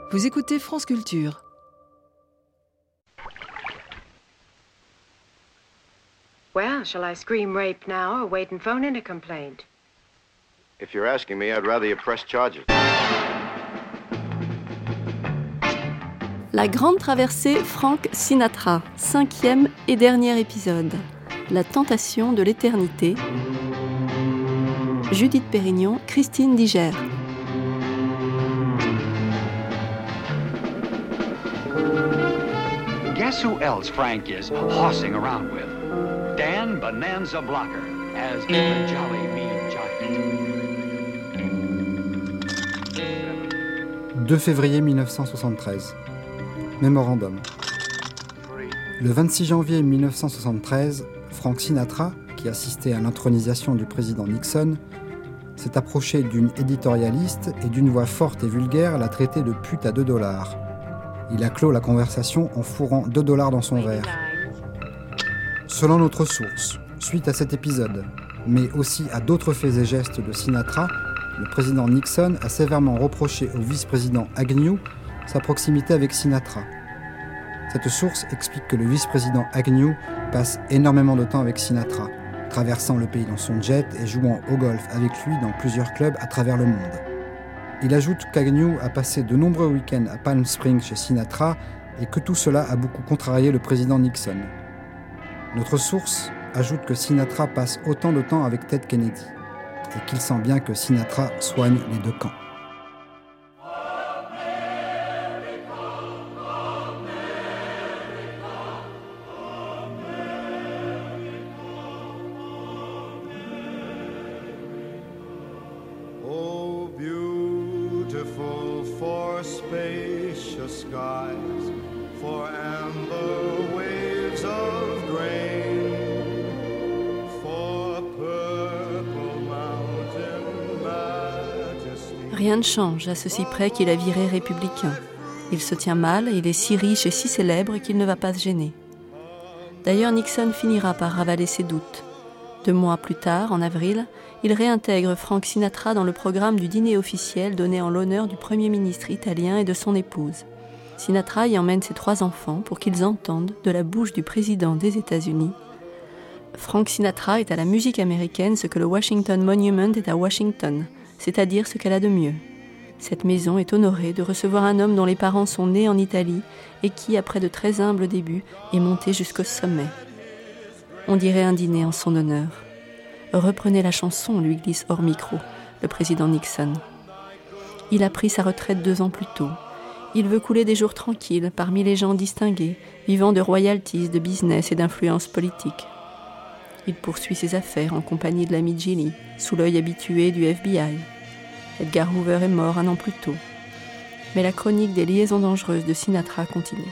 Vous écoutez France Culture. Well, shall I scream rape now or wait and phone in a complaint? If you're asking me, I'd rather you press charges. La grande traversée Frank Sinatra, 5e et dernier épisode. La tentation de l'éternité. Judith Pérignon, Christine Diger. Guess who else Frank is hossing around with? Dan Bonanza Blocker as the Jolly Mean Giant. 2 février 1973. Mémorandum. Le 26 janvier 1973, Frank Sinatra, qui assistait à l'intronisation du président Nixon, s'est approché d'une éditorialiste et d'une voix forte et vulgaire l'a traité de pute à $2. Il a clos la conversation en fourrant $2 dans son verre. Selon notre source, suite à cet épisode, mais aussi à d'autres faits et gestes de Sinatra, le président Nixon a sévèrement reproché au vice-président Agnew sa proximité avec Sinatra. Cette source explique que le vice-président Agnew passe énormément de temps avec Sinatra, traversant le pays dans son jet et jouant au golf avec lui dans plusieurs clubs à travers le monde. Il ajoute qu'Agnew a passé de nombreux week-ends à Palm Springs chez Sinatra et que tout cela a beaucoup contrarié le président Nixon. Notre source ajoute que Sinatra passe autant de temps avec Ted Kennedy et qu'il sent bien que Sinatra soigne les deux camps. Rien ne change à ceci près qu'il a viré républicain. Il se tient mal, il est si riche et si célèbre qu'il ne va pas se gêner. D'ailleurs, Nixon finira par ravaler ses doutes. 2 mois plus tard, en avril, il réintègre Frank Sinatra dans le programme du dîner officiel donné en l'honneur du Premier ministre italien et de son épouse. Sinatra y emmène ses 3 enfants pour qu'ils entendent, de la bouche du président des États-Unis, Frank Sinatra est à la musique américaine ce que le Washington Monument est à Washington, c'est-à-dire ce qu'elle a de mieux. Cette maison est honorée de recevoir un homme dont les parents sont nés en Italie et qui, après de très humbles débuts, est monté jusqu'au sommet. On dirait un dîner en son honneur. Reprenez la chanson, lui glisse hors micro le président Nixon. Il a pris sa retraite 2 ans plus tôt. Il veut couler des jours tranquilles parmi les gens distingués, vivant de royalties, de business et d'influence politique. Il poursuit ses affaires en compagnie de l'ami Gilly, sous l'œil habitué du FBI. Edgar Hoover est mort 1 an plus tôt. Mais la chronique des liaisons dangereuses de Sinatra continue.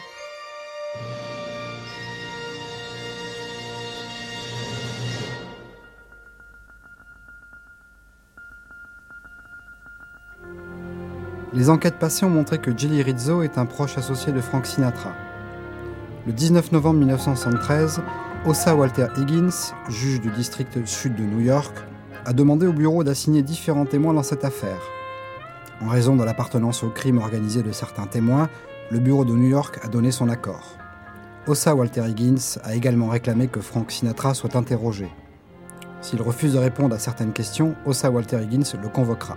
Les enquêtes passées ont montré que Gilly Rizzo est un proche associé de Frank Sinatra. Le 19 novembre 1973, Ossa Walter Higgins, juge du district sud de New York, a demandé au bureau d'assigner différents témoins dans cette affaire. En raison de l'appartenance au crime organisé de certains témoins, le bureau de New York a donné son accord. Ossa Walter Higgins a également réclamé que Frank Sinatra soit interrogé. S'il refuse de répondre à certaines questions, Ossa Walter Higgins le convoquera.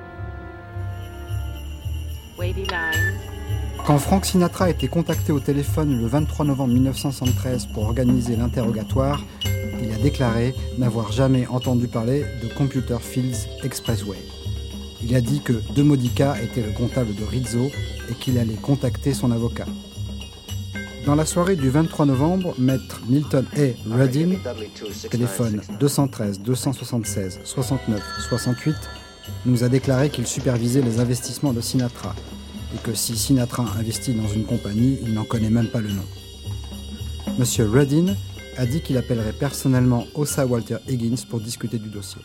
Quand Frank Sinatra a été contacté au téléphone le 23 novembre 1973 pour organiser l'interrogatoire, il a déclaré n'avoir jamais entendu parler de Computer Fields Expressway. Il a dit que De Modica était le comptable de Rizzo et qu'il allait contacter son avocat. Dans la soirée du 23 novembre, maître Milton A. Reddin, téléphone 213 276 69 68, nous a déclaré qu'il supervisait les investissements de Sinatra et que si Sinatra investit dans une compagnie, il n'en connaît même pas le nom. Monsieur Reddin a dit qu'il appellerait personnellement Ossa Walter Higgins pour discuter du dossier.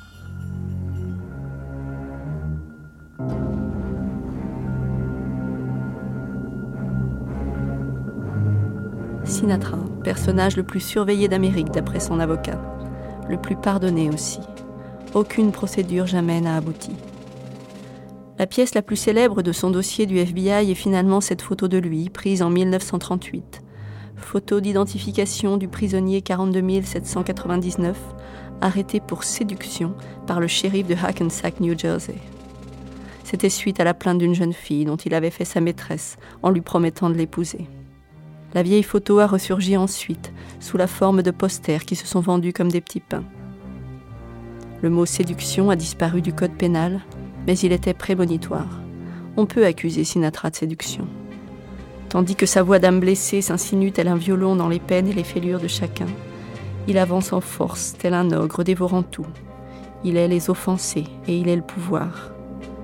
Sinatra, personnage le plus surveillé d'Amérique d'après son avocat, le plus pardonné aussi. Aucune procédure jamais n'a abouti. La pièce la plus célèbre de son dossier du FBI est finalement cette photo de lui, prise en 1938. Photo d'identification du prisonnier 42 799, arrêté pour séduction par le shérif de Hackensack, New Jersey. C'était suite à la plainte d'une jeune fille dont il avait fait sa maîtresse en lui promettant de l'épouser. La vieille photo a ressurgi ensuite, sous la forme de posters qui se sont vendus comme des petits pains. Le mot séduction a disparu du code pénal, mais il était prémonitoire. On peut accuser Sinatra de séduction. Tandis que sa voix d'âme blessée s'insinue tel un violon dans les peines et les fêlures de chacun, il avance en force, tel un ogre dévorant tout. Il est les offensés et il est le pouvoir.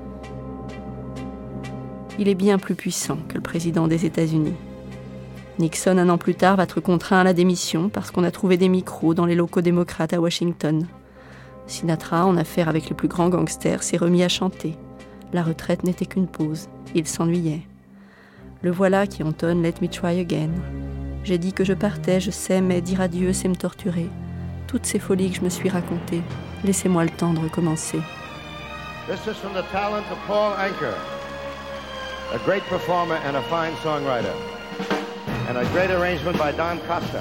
Il est bien plus puissant que le président des États-Unis. Nixon, 1 an plus tard, va être contraint à la démission parce qu'on a trouvé des micros dans les locaux démocrates à Washington. Sinatra, en affaire avec les plus grands gangsters, s'est remis à chanter. La retraite n'était qu'une pause. Il s'ennuyait. Le voilà qui entonne « Let me try again ». J'ai dit que je partais, je sais, mais dire adieu, c'est me torturer. Toutes ces folies que je me suis racontées, laissez-moi le temps de recommencer. This is from the talent of Paul Anka, a great performer and a fine songwriter, and a great arrangement by Don Costa.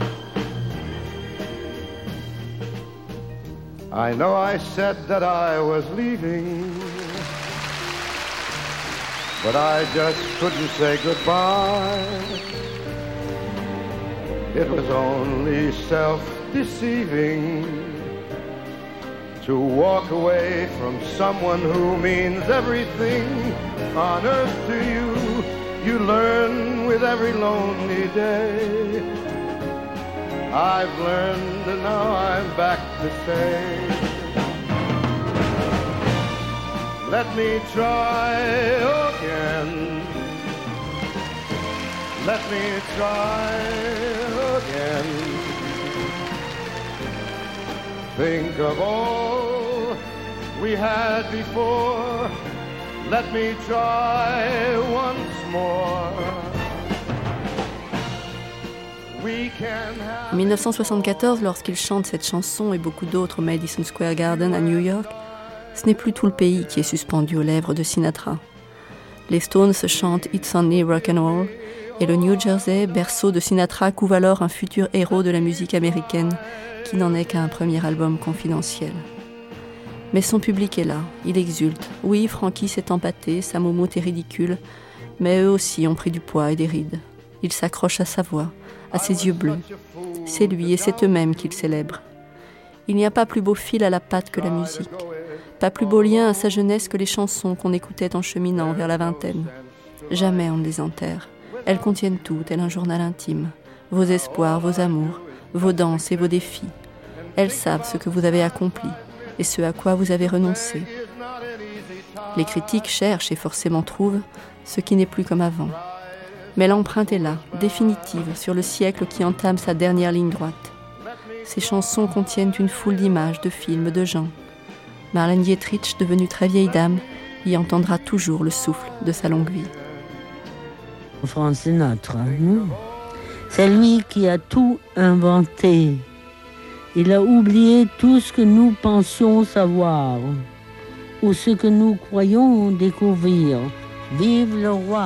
I know I said that I was leaving, but I just couldn't say goodbye. It was only self-deceiving to walk away from someone who means everything on earth to you. You learn with every lonely day. I've learned and now I'm back to say, let me try again. Let me try again. Think of all we had before. Let me try once more. En 1974, lorsqu'il chante cette chanson et beaucoup d'autres au Madison Square Garden à New York, ce n'est plus tout le pays qui est suspendu aux lèvres de Sinatra. Les Stones chantent « It's Only Rock'n'Roll » et le New Jersey, berceau de Sinatra, couve alors un futur héros de la musique américaine qui n'en est qu'à un premier album confidentiel. Mais son public est là, il exulte. Oui, Frankie s'est empâté, sa moumoute est ridicule, mais eux aussi ont pris du poids et des rides. Ils s'accrochent à sa voix, à ses yeux bleus. C'est lui et c'est eux-mêmes qu'ils célèbrent. Il n'y a pas plus beau fil à la patte que la musique, pas plus beau lien à sa jeunesse que les chansons qu'on écoutait en cheminant vers la vingtaine. Jamais on ne les enterre. Elles contiennent tout, tel un journal intime. Vos espoirs, vos amours, vos danses et vos défis. Elles savent ce que vous avez accompli et ce à quoi vous avez renoncé. Les critiques cherchent et forcément trouvent ce qui n'est plus comme avant. Mais l'empreinte est là, définitive, sur le siècle qui entame sa dernière ligne droite. Ces chansons contiennent une foule d'images, de films, de gens. Marlène Dietrich, devenue très vieille dame, y entendra toujours le souffle de sa longue vie. Frank Sinatra, c'est lui qui a tout inventé. Il a oublié tout ce que nous pensions savoir ou ce que nous croyons découvrir. Vive le roi!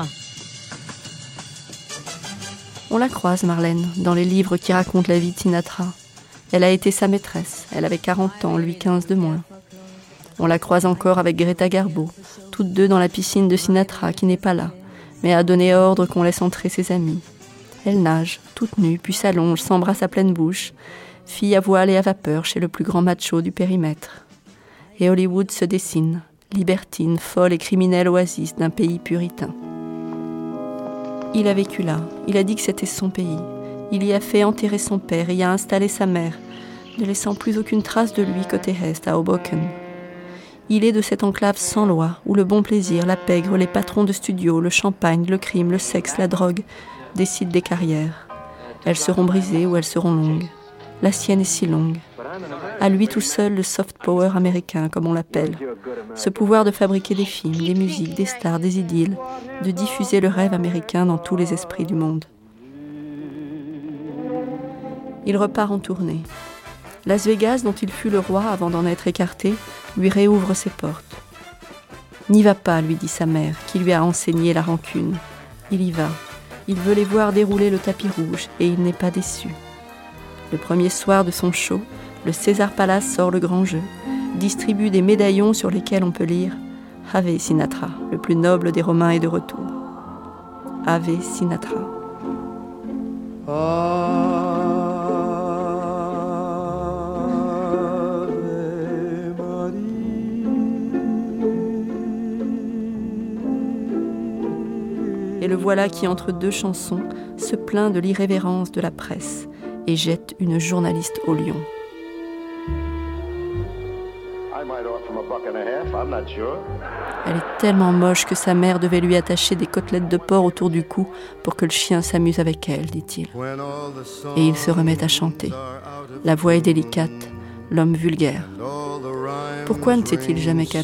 On la croise, Marlène, dans les livres qui racontent la vie de Sinatra. Elle a été sa maîtresse. Elle avait 40 ans, lui 15 de moins. On la croise encore avec Greta Garbo, toutes deux dans la piscine de Sinatra, qui n'est pas là, mais a donné ordre qu'on laisse entrer ses amis. Elle nage, toute nue, puis s'allonge, s'embrasse à pleine bouche, fille à voile et à vapeur chez le plus grand macho du périmètre. Et Hollywood se dessine, libertine, folle et criminelle oasis d'un pays puritain. Il a vécu là, il a dit que c'était son pays. Il y a fait enterrer son père et y a installé sa mère, ne laissant plus aucune trace de lui côté est, à Hoboken. Il est de cette enclave sans loi, où le bon plaisir, la pègre, les patrons de studio, le champagne, le crime, le sexe, la drogue, décident des carrières. Elles seront brisées ou elles seront longues. La sienne est si longue. À lui tout seul le soft power américain, comme on l'appelle. Ce pouvoir de fabriquer des films, des musiques, des stars, des idylles, de diffuser le rêve américain dans tous les esprits du monde. Il repart en tournée. Las Vegas, dont il fut le roi avant d'en être écarté, lui réouvre ses portes. « N'y va pas, lui dit sa mère, qui lui a enseigné la rancune. Il y va. Il veut les voir dérouler le tapis rouge et il n'est pas déçu. Le premier soir de son show, le César Palace sort le grand jeu, distribue des médaillons sur lesquels on peut lire « Ave Sinatra, le plus noble des Romains est de retour. Ave Sinatra. » Et le voilà qui, entre deux chansons, se plaint de l'irrévérence de la presse et jette une journaliste au lion. Elle est tellement moche que sa mère devait lui attacher des côtelettes de porc autour du cou pour que le chien s'amuse avec elle, dit-il. Et il se remet à chanter. La voix est délicate, l'homme vulgaire. Pourquoi ne s'est-il jamais calmé ?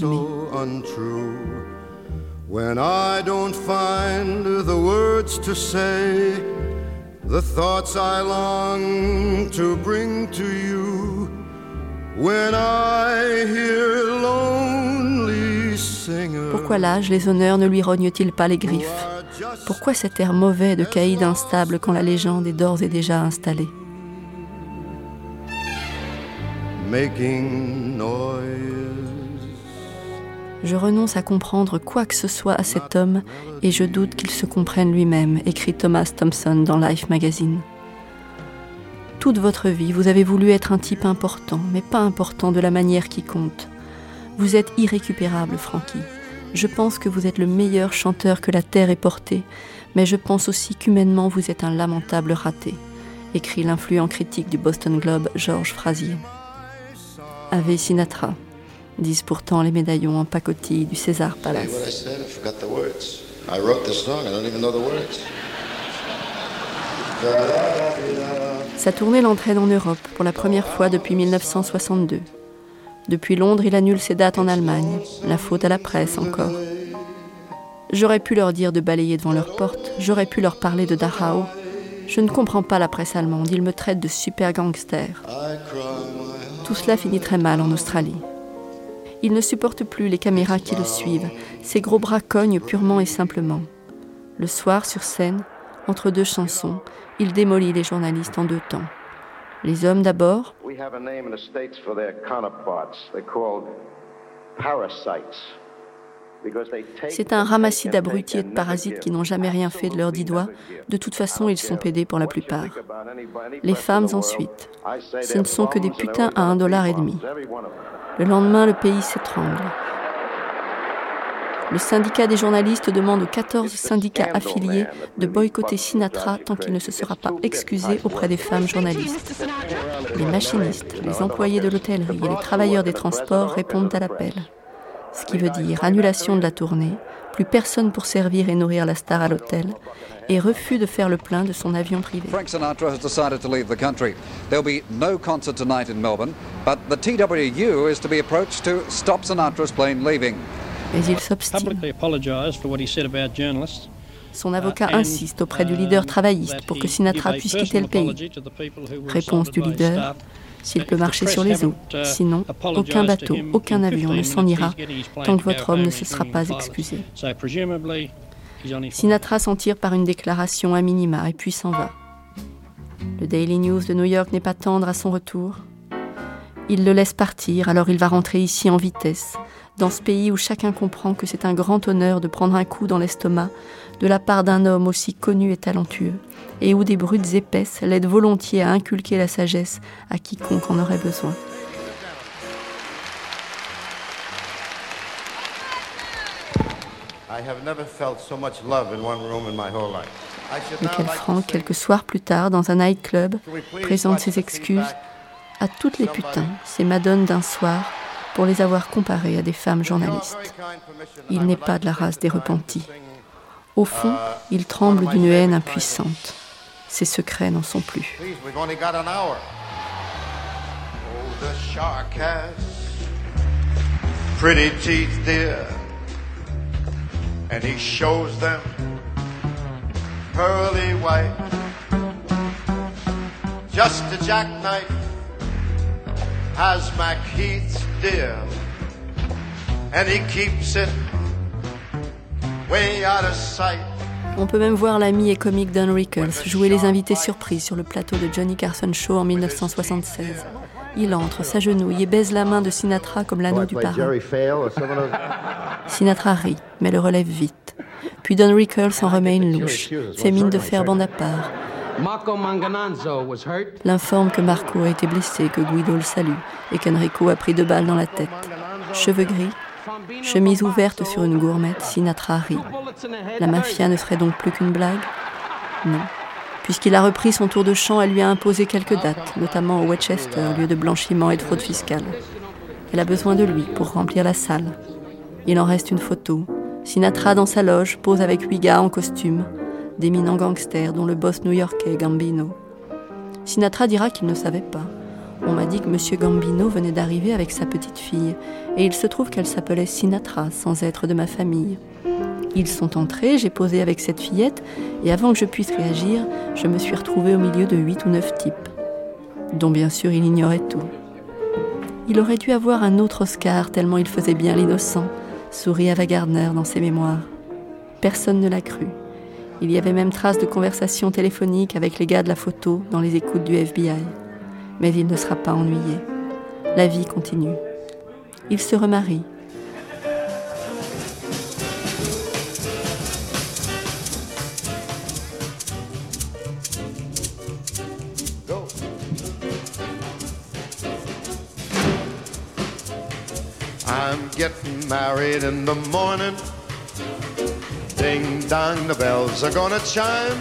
When I don't find the words to say, the thoughts I long to bring to you, when I hear lonely singers. Pourquoi l'âge, les honneurs ne lui rognent-ils pas les griffes ? Pourquoi cet air mauvais de caïd instable quand la légende est d'ores et déjà installée ? Making noise. Je renonce à comprendre quoi que ce soit à cet homme et je doute qu'il se comprenne lui-même, écrit Thomas Thompson dans Life Magazine. Toute votre vie, vous avez voulu être un type important, mais pas important de la manière qui compte. Vous êtes irrécupérable, Frankie. Je pense que vous êtes le meilleur chanteur que la terre ait porté, mais je pense aussi qu'humainement vous êtes un lamentable raté, écrit l'influent critique du Boston Globe, Georges Frazier. Ave Sinatra, disent pourtant les médaillons en pacotille du César Palace. Sa tournée l'entraîne en Europe pour la première fois depuis 1962. Depuis Londres, il annule ses dates en Allemagne. La faute à la presse encore. J'aurais pu leur dire de balayer devant leur porte. J'aurais pu leur parler de Dachau. Je ne comprends pas la presse allemande. Ils me traitent de super gangster. Tout cela finit très mal en Australie. Il ne supporte plus les caméras qui le suivent. Ses gros bras cognent purement et simplement. Le soir, sur scène, entre deux chansons, il démolit les journalistes en 2 temps. Les hommes d'abord. C'est un ramassis d'abrutis et de parasites qui n'ont jamais rien fait de leurs 10 doigts. De toute façon, ils sont pédés pour la plupart. Les femmes ensuite. Ce ne sont que des putains à $1,50. Le lendemain, le pays s'étrangle. Le syndicat des journalistes demande aux 14 syndicats affiliés de boycotter Sinatra tant qu'il ne se sera pas excusé auprès des femmes journalistes. Les machinistes, les employés de l'hôtellerie et les travailleurs des transports répondent à l'appel. Ce qui veut dire annulation de la tournée, plus personne pour servir et nourrir la star à l'hôtel, et refus de faire le plein de son avion privé. Frank Sinatra has decided to leave the country. There'll be no concert tonight in Melbourne, but the TWU is to be approached to stop Sinatra's plane leaving. Mais il s'obstine. Son avocat insiste auprès du leader travailliste pour que Sinatra puisse quitter le pays. Réponse du leader, s'il peut marcher sur les eaux. Sinon, aucun bateau, aucun avion ne s'en ira tant que votre homme ne se sera pas excusé. Sinatra s'en tire par une déclaration à minima et puis s'en va. Le Daily News de New York n'est pas tendre à son retour. Il le laisse partir, alors il va rentrer ici en vitesse, dans ce pays où chacun comprend que c'est un grand honneur de prendre un coup dans l'estomac de la part d'un homme aussi connu et talentueux, et où des brutes épaisses l'aident volontiers à inculquer la sagesse à quiconque en aurait besoin. Michael Frank, quelques soirs plus tard, dans un nightclub, présente ses excuses à toutes les putains, ces madones d'un soir, pour les avoir comparées à des femmes journalistes. Il n'est pas de la race des repentis. Au fond, il tremble d'une haine impuissante. Ses secrets n'en sont plus. Pretty teeth, dear, and he shows them pearly white. Just a jackknife has Mac Heath's dear, and he keeps it way out of sight. On peut même voir l'ami et comique Don Rickles jouer les invités surprises sur le plateau de Johnny Carson Show en 1976. Il entre, s'agenouille et baise la main de Sinatra comme l'anneau du parrain. Sinatra rit, mais le relève vite. Puis Don Rickles en remet une louche, fait mine de faire bande à part. L'informe que Marco a été blessé, que Guido le salue et qu'Enrico a pris 2 balles dans la tête. Cheveux gris, chemise ouverte sur une gourmette, Sinatra rit. La mafia ne serait donc plus qu'une blague ? Non. Puisqu'il a repris son tour de chant, elle lui a imposé quelques dates, notamment au Westchester, lieu de blanchiment et de fraude fiscale. Elle a besoin de lui pour remplir la salle. Il en reste une photo. Sinatra dans sa loge pose avec 8 gars en costume, d'éminents gangsters dont le boss new-yorkais Gambino. Sinatra dira qu'il ne savait pas. On m'a dit que M. Gambino venait d'arriver avec sa petite fille, et il se trouve qu'elle s'appelait Sinatra, sans être de ma famille. Ils sont entrés, j'ai posé avec cette fillette, et avant que je puisse réagir, je me suis retrouvée au milieu de 8 ou 9 types, dont bien sûr il ignorait tout. Il aurait dû avoir un autre Oscar, tellement il faisait bien l'innocent, sourit Ava Gardner dans ses mémoires. Personne ne l'a cru. Il y avait même trace de conversations téléphoniques avec les gars de la photo dans les écoutes du FBI. Mais il ne sera pas ennuyé. La vie continue. Il se remarie. I'm getting married in the morning. Ding dong, the bells are gonna chime.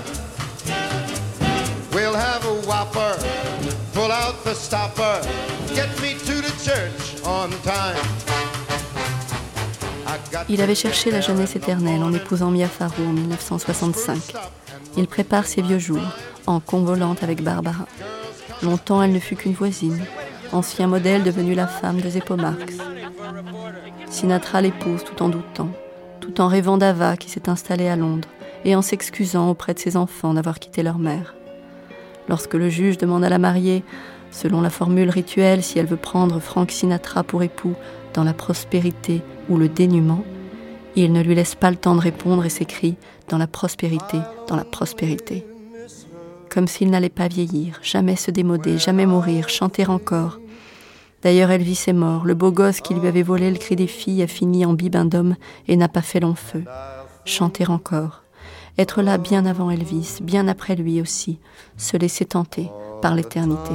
We'll have a whopper, pull out the stopper, get me to the church on time. Il avait cherché la jeunesse éternelle en épousant Mia Farrow en 1965. Il prépare ses vieux jours, en convolante avec Barbara. Longtemps, elle ne fut qu'une voisine, ancien modèle devenu la femme de Zeppo Marx. Sinatra l'épouse tout en doutant, tout en rêvant d'Ava qui s'est installée à Londres et en s'excusant auprès de ses enfants d'avoir quitté leur mère. Lorsque le juge demande à la mariée, selon la formule rituelle, si elle veut prendre Frank Sinatra pour époux dans la prospérité ou le dénuement, il ne lui laisse pas le temps de répondre et s'écrie « dans la prospérité, dans la prospérité ». Comme s'il n'allait pas vieillir, jamais se démoder, jamais mourir, chanter encore. D'ailleurs, Elvis est mort. Le beau gosse qui lui avait volé le cri des filles a fini en bibin d'homme et n'a pas fait long feu. Chanter encore. Être là bien avant Elvis, bien après lui aussi. Se laisser tenter par l'éternité.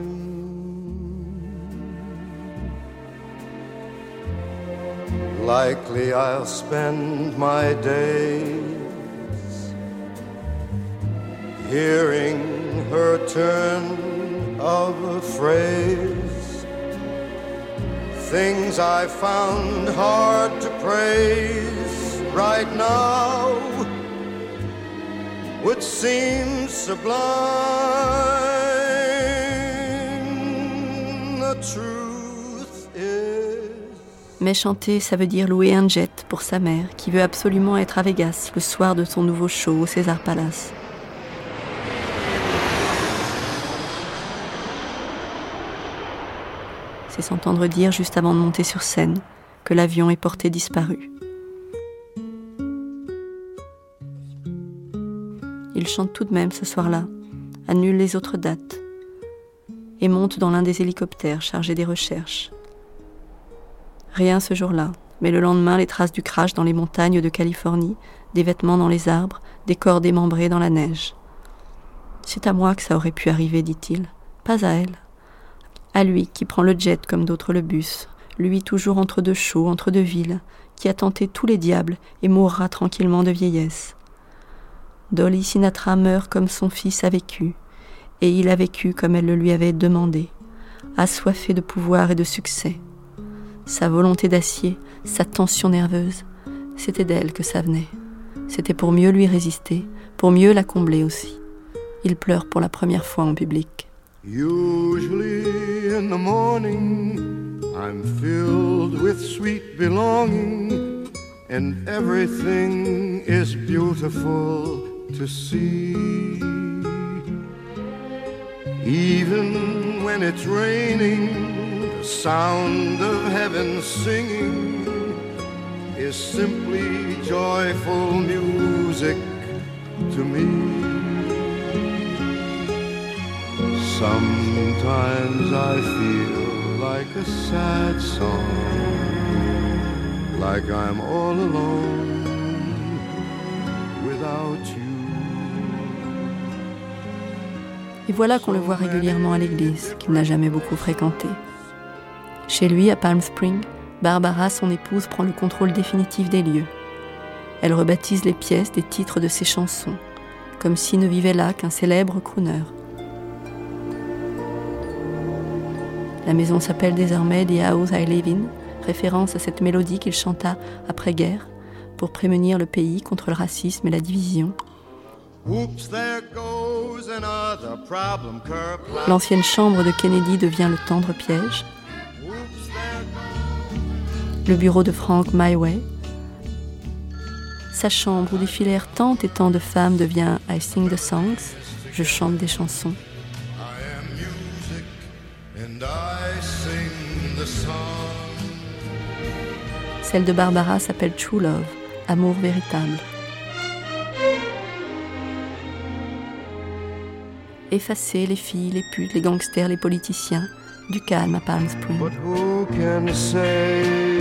Likely I'll spend my days hearing her turn of a phrase, things I found hard to praise right now would seem sublime. The truth is. Mais chanter, ça veut dire louer un jet pour sa mère, qui veut absolument être à Vegas le soir de son nouveau show au César Palace. C'est s'entendre dire juste avant de monter sur scène que l'avion est porté disparu. Il chante tout de même ce soir-là, annule les autres dates et monte dans l'un des hélicoptères chargés des recherches. Rien ce jour-là, mais le lendemain, les traces du crash dans les montagnes de Californie, des vêtements dans les arbres, des corps démembrés dans la neige. C'est à moi que ça aurait pu arriver, dit-il, pas à elle. À lui qui prend le jet comme d'autres le bus, lui toujours entre deux shows, entre deux villes, qui a tenté tous les diables et mourra tranquillement de vieillesse. Dolly Sinatra meurt comme son fils a vécu, et il a vécu comme elle le lui avait demandé, assoiffé de pouvoir et de succès. Sa volonté d'acier, sa tension nerveuse, c'était d'elle que ça venait. C'était pour mieux lui résister, pour mieux la combler aussi. Il pleure pour la première fois en public. Usually in the morning I'm filled with sweet belonging and everything is beautiful to see. Even when it's raining, the sound of heaven singing is simply joyful music to me. Sometimes I feel like a sad song, like I'm all alone without you. Et voilà qu'on le voit régulièrement à l'église, qu'il n'a jamais beaucoup fréquentée. Chez lui, à Palm Springs, Barbara, son épouse, prend le contrôle définitif des lieux. Elle rebaptise les pièces des titres de ses chansons, comme s'il ne vivait là qu'un célèbre crooner. La maison s'appelle désormais The House I Live In, référence à cette mélodie qu'il chanta après-guerre pour prémunir le pays contre le racisme et la division. L'ancienne chambre de Kennedy devient le tendre piège. Le bureau de Frank Myway. Sa chambre où défilèrent tant et tant de femmes devient I Sing the Songs, je chante des chansons. Celle de Barbara s'appelle True Love, amour véritable. Effacer les filles, les putes, les gangsters, les politiciens, du calme à Palm Springs. But who can say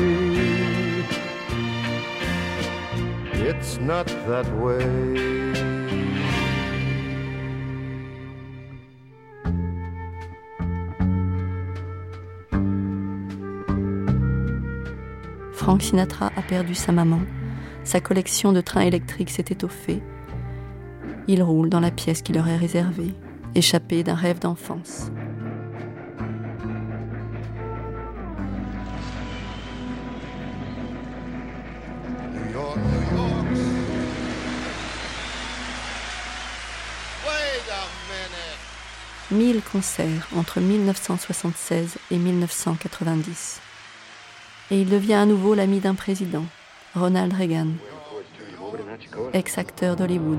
it's not that way? Frank Sinatra a perdu sa maman. Sa collection de trains électriques s'est étoffée. Il roule dans la pièce qui leur est réservée, échappé d'un rêve d'enfance. New York, New York. Wait a minute. 1000 concerts entre 1976 et 1990. Et il devient à nouveau l'ami d'un président, Ronald Reagan, ex-acteur d'Hollywood.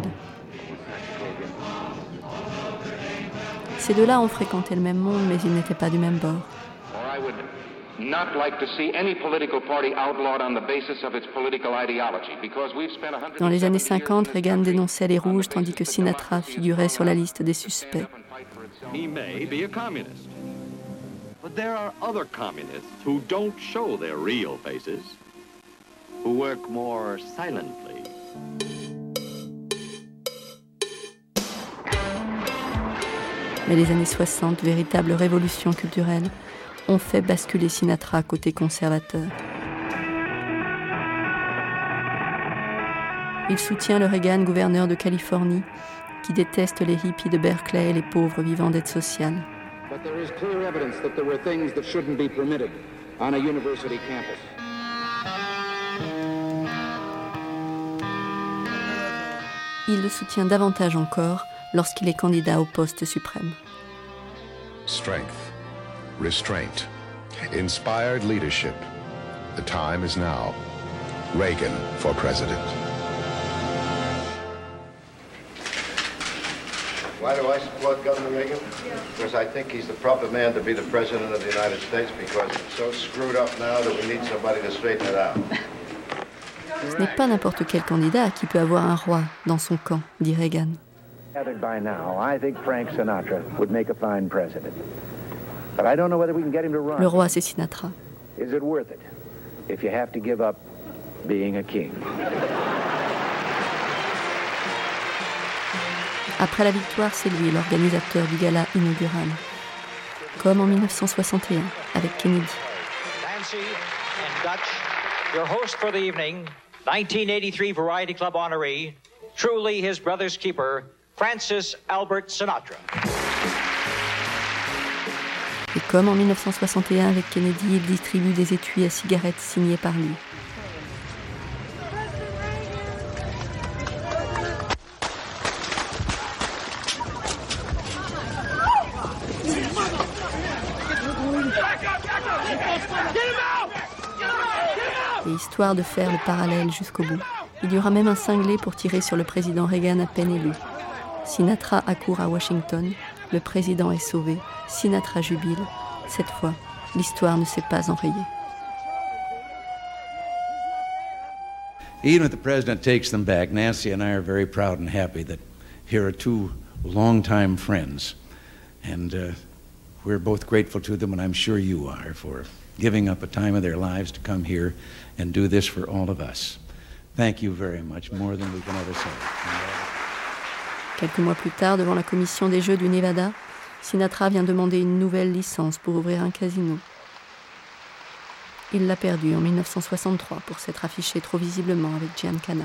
Ces deux-là ont fréquenté le même monde, mais ils n'étaient pas du même bord. Dans les années 50, Reagan dénonçait les rouges, tandis que Sinatra figurait sur la liste des suspects. He may be a communist. But there are other communists who don't show their real faces, who work more silently. Mais les années 60, véritable révolution culturelle, ont fait basculer Sinatra côté conservateur. Il soutient le Reagan, gouverneur de Californie, qui déteste les hippies de Berkeley et les pauvres vivant d'aide sociale. But there is clear evidence that there were things that shouldn't be permitted on a university campus. Il le soutient davantage encore lorsqu'il est candidat au poste suprême. Strength, restraint, inspired leadership. The time is now. Reagan for president. Why do I support Governor Reagan? Because I think he's the proper man to be the president of the United States, because it's so screwed up now that we need somebody to straighten it out. Ce n'est pas n'importe quel candidat qui peut avoir un roi dans son camp, dit Reagan. By now, I think Frank Sinatra would make a fine president. But I don't know whether we can get him to run. Le roi, c'est Sinatra. Is it worth it if you have to give up being a king? Après la victoire, c'est lui l'organisateur du gala inaugural. Comme en 1961 avec Kennedy. Nancy and Dutch, your host for the evening, 1983 Variety Club honoree, truly his brother's keeper, Francis Albert Sinatra. Et comme en 1961 avec Kennedy, il distribue des étuis à cigarettes signés par lui. Et histoire de faire le parallèle jusqu'au bout, il y aura même un cinglé pour tirer sur le président Reagan à peine élu. Sinatra accourt à Washington, le président est sauvé, Sinatra jubile. Cette fois, l'histoire ne s'est pas enrayée. Even if the president takes them back, Nancy and I are very proud and happy that here are two longtime friends. And we're both grateful to them, and I'm sure you are, for giving up a time of their lives to come here and do this for all of us. Thank you very much, more than we can ever say. Quelques mois plus tard, devant la commission des Jeux du Nevada, Sinatra vient demander une nouvelle licence pour ouvrir un casino. Il l'a perdue en 1963 pour s'être affiché trop visiblement avec Giancana.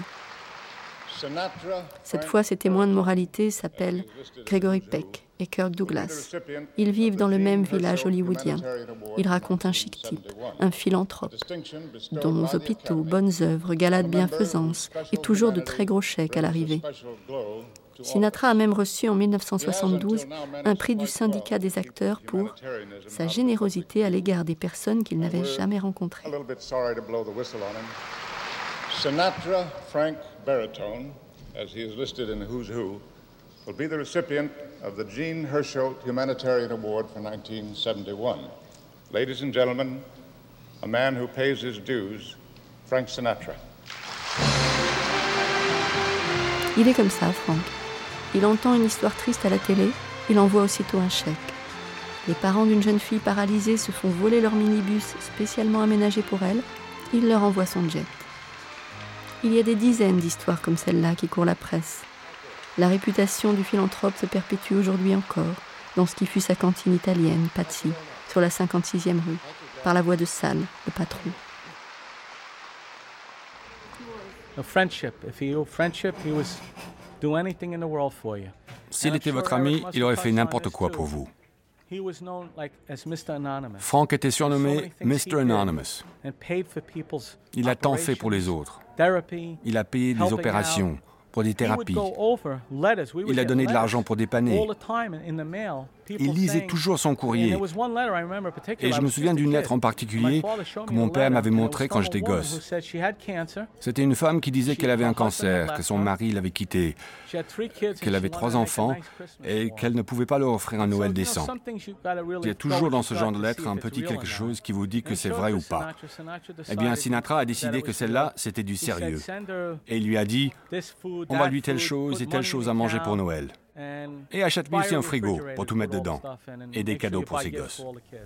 Cette fois, ses témoins de moralité s'appellent Gregory Peck et Kirk Douglas. Ils vivent dans le même village hollywoodien. Ils racontent un chic type, un philanthrope, dont nos hôpitaux, bonnes œuvres, galas de bienfaisance et toujours de très gros chèques à l'arrivée. Sinatra a même reçu en 1972 un prix du syndicat des acteurs pour sa générosité à l'égard des personnes qu'il n'avait jamais rencontrées. Sinatra Frank Baritone, as he is listed in Who's Who, will be the recipient of the Jean Hersholt Humanitarian Award for 1971. Ladies and gentlemen, a man who pays his dues, Frank Sinatra. Il est comme ça, Frank. Il entend une histoire triste à la télé, il envoie aussitôt un chèque. Les parents d'une jeune fille paralysée se font voler leur minibus spécialement aménagé pour elle, il leur envoie son jet. Il y a des dizaines d'histoires comme celle-là qui courent la presse. La réputation du philanthrope se perpétue aujourd'hui encore, dans ce qui fut sa cantine italienne, Pazzi, sur la 56e rue, par la voix de Sal, le patron. S'il était votre ami, il aurait fait n'importe quoi pour vous. Frank était surnommé Mr. Anonymous. Il a tant fait pour les autres. Il a payé des opérations, pour des thérapies. Il a donné de l'argent pour dépanner. Il lisait toujours son courrier. Et je me souviens d'une lettre en particulier que mon père m'avait montrée quand j'étais gosse. C'était une femme qui disait qu'elle avait un cancer, que son mari l'avait quittée, qu'elle avait 3 enfants et qu'elle ne pouvait pas leur offrir un Noël décent. Il y a toujours dans ce genre de lettre un petit quelque chose qui vous dit que c'est vrai ou pas. Eh bien, Sinatra a décidé que celle-là, c'était du sérieux. Et il lui a dit, on va lui telle chose et telle chose à manger pour Noël. Et achète-lui aussi un frigo pour tout mettre dedans. Et des cadeaux pour ses gosses.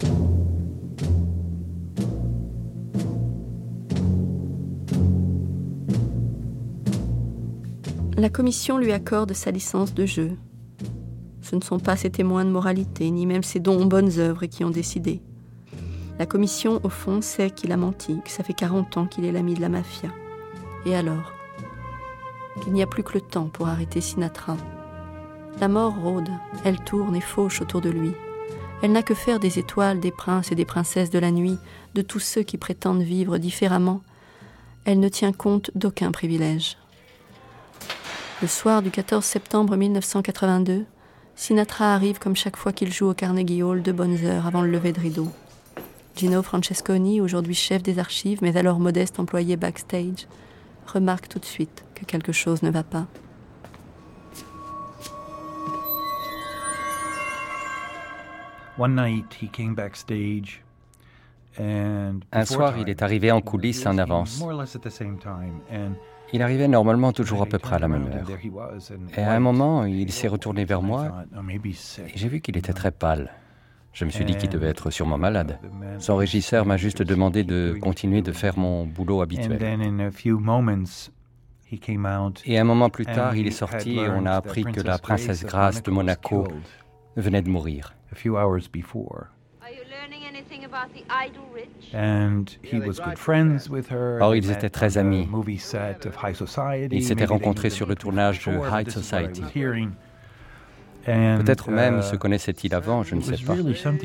La commission lui accorde sa licence de jeu. Ce ne sont pas ses témoins de moralité, ni même ses dons aux bonnes œuvres qui ont décidé. La commission, au fond, sait qu'il a menti, que ça fait 40 ans qu'il est l'ami de la mafia. Et alors ? Qu'il n'y a plus que le temps pour arrêter Sinatra. La mort rôde, elle tourne et fauche autour de lui. Elle n'a que faire des étoiles, des princes et des princesses de la nuit, de tous ceux qui prétendent vivre différemment. Elle ne tient compte d'aucun privilège. Le soir du 14 septembre 1982, Sinatra arrive comme chaque fois qu'il joue au Carnegie Hall 2 bonnes heures avant le lever de rideau. Gino Francesconi, aujourd'hui chef des archives, mais alors modeste employé backstage, remarque tout de suite que quelque chose ne va pas. Un soir, il est arrivé en coulisses en avance. Il arrivait normalement toujours à peu près à la même heure. Et à un moment, il s'est retourné vers moi et j'ai vu qu'il était très pâle. Je me suis dit qu'il devait être sûrement malade. Son régisseur m'a juste demandé de continuer de faire mon boulot habituel. Et un moment plus tard, il est sorti et on a appris que la princesse Grace de Monaco venait de mourir. Or, ils étaient très amis. Ils s'étaient rencontrés sur le tournage de High Society. Peut-être même se connaissaient-ils avant, je ne sais pas.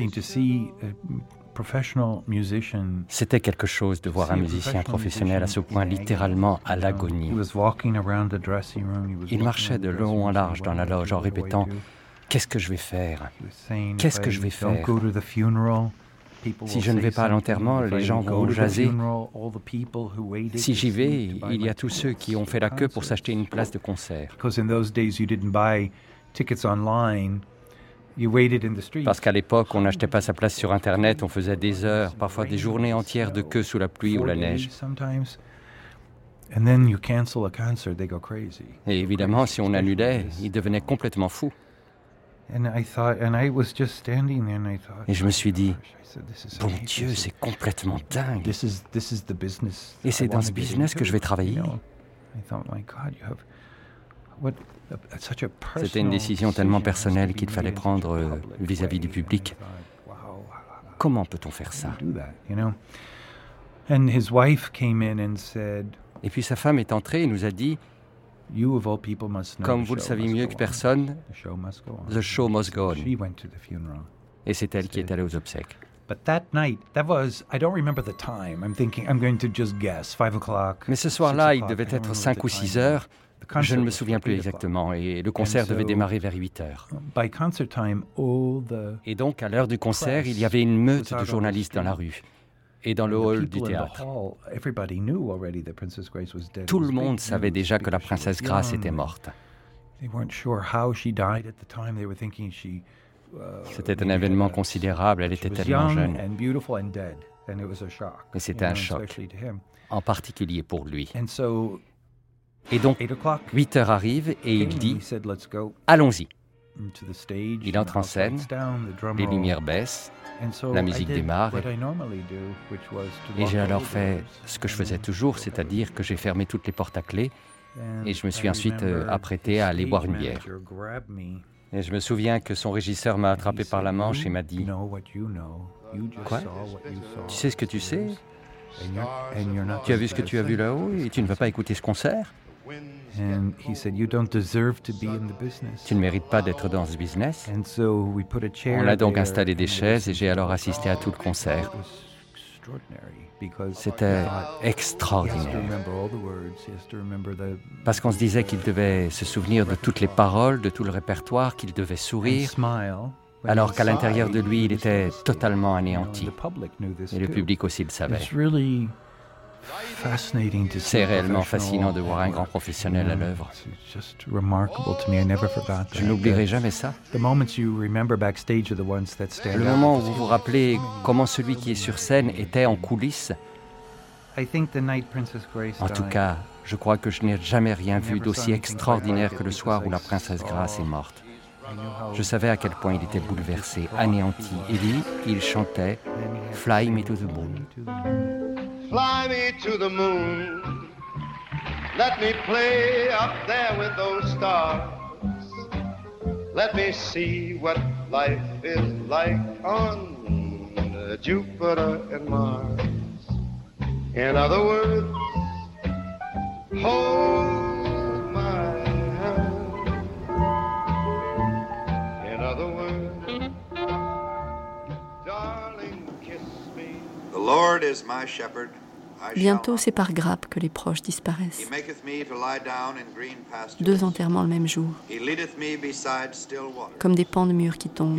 C'était quelque chose de voir un musicien professionnel à ce point littéralement à l'agonie. Il marchait de long en large dans la loge en répétant « Qu'est-ce que je vais faire ? Qu'est-ce que je vais faire ?» Si je ne vais pas à l'enterrement, les gens vont jaser. Si j'y vais, il y a tous ceux qui ont fait la queue pour s'acheter une place de concert. Parce qu'à l'époque, on n'achetait pas sa place sur Internet, on faisait des heures, parfois des journées entières de queue sous la pluie ou la neige. Et évidemment, si on annulait, ils devenaient complètement fous. Et je me suis dit, bon Dieu, c'est complètement dingue. Et c'est dans ce business que je vais travailler. C'était une décision tellement personnelle qu'il fallait prendre vis-à-vis du public. Comment peut-on faire ça? Et puis sa femme est entrée et nous a dit, comme vous le savez mieux que personne, the show must go on. Et c'est elle qui est allée aux obsèques. Mais ce soir-là, il devait être 5 ou 6 heures. Je ne me souviens plus exactement, et le concert devait démarrer vers 8 heures. Et donc, à l'heure du concert, il y avait une meute de journalistes dans la rue et dans le hall du théâtre. Tout le monde savait déjà que la princesse Grace était morte. C'était un événement considérable, elle était tellement jeune. Et c'était un choc, en particulier pour lui. Et donc, 8 heures arrivent et il dit « Allons-y ». Il entre en scène, les lumières baissent, la musique démarre et j'ai alors fait ce que je faisais toujours, c'est-à-dire que j'ai fermé toutes les portes à clé et je me suis ensuite apprêté à aller boire une bière. Et je me souviens que son régisseur m'a attrapé par la manche et m'a dit « Quoi? Tu sais ce que tu sais? Tu as vu ce que tu as vu là-haut et tu ne vas pas écouter ce concert? Tu ne mérites pas d'être dans ce business. » On a donc installé des chaises et j'ai alors assisté à tout le concert. C'était extraordinaire. Parce qu'on se disait qu'il devait se souvenir de toutes les paroles, de tout le répertoire, qu'il devait sourire, alors qu'à l'intérieur de lui, il était totalement anéanti. Et le public aussi le savait. C'est réellement fascinant de voir un grand professionnel à l'œuvre. Je n'oublierai jamais ça. Le moment où vous vous rappelez comment celui qui est sur scène était en coulisses. En tout cas, je crois que je n'ai jamais rien vu d'aussi extraordinaire que le soir où la princesse Grace est morte. Je savais à quel point il était bouleversé, anéanti. Et lui, il chantait « Fly me to the moon ». Fly me to the moon. Let me play up there with those stars. Let me see what life is like on Jupiter and Mars. In other words, hold my hand. In other words, darling, kiss me. The Lord is my shepherd. Bientôt, c'est par grappes que les proches disparaissent. 2 enterrements le même jour, comme des pans de murs qui tombent.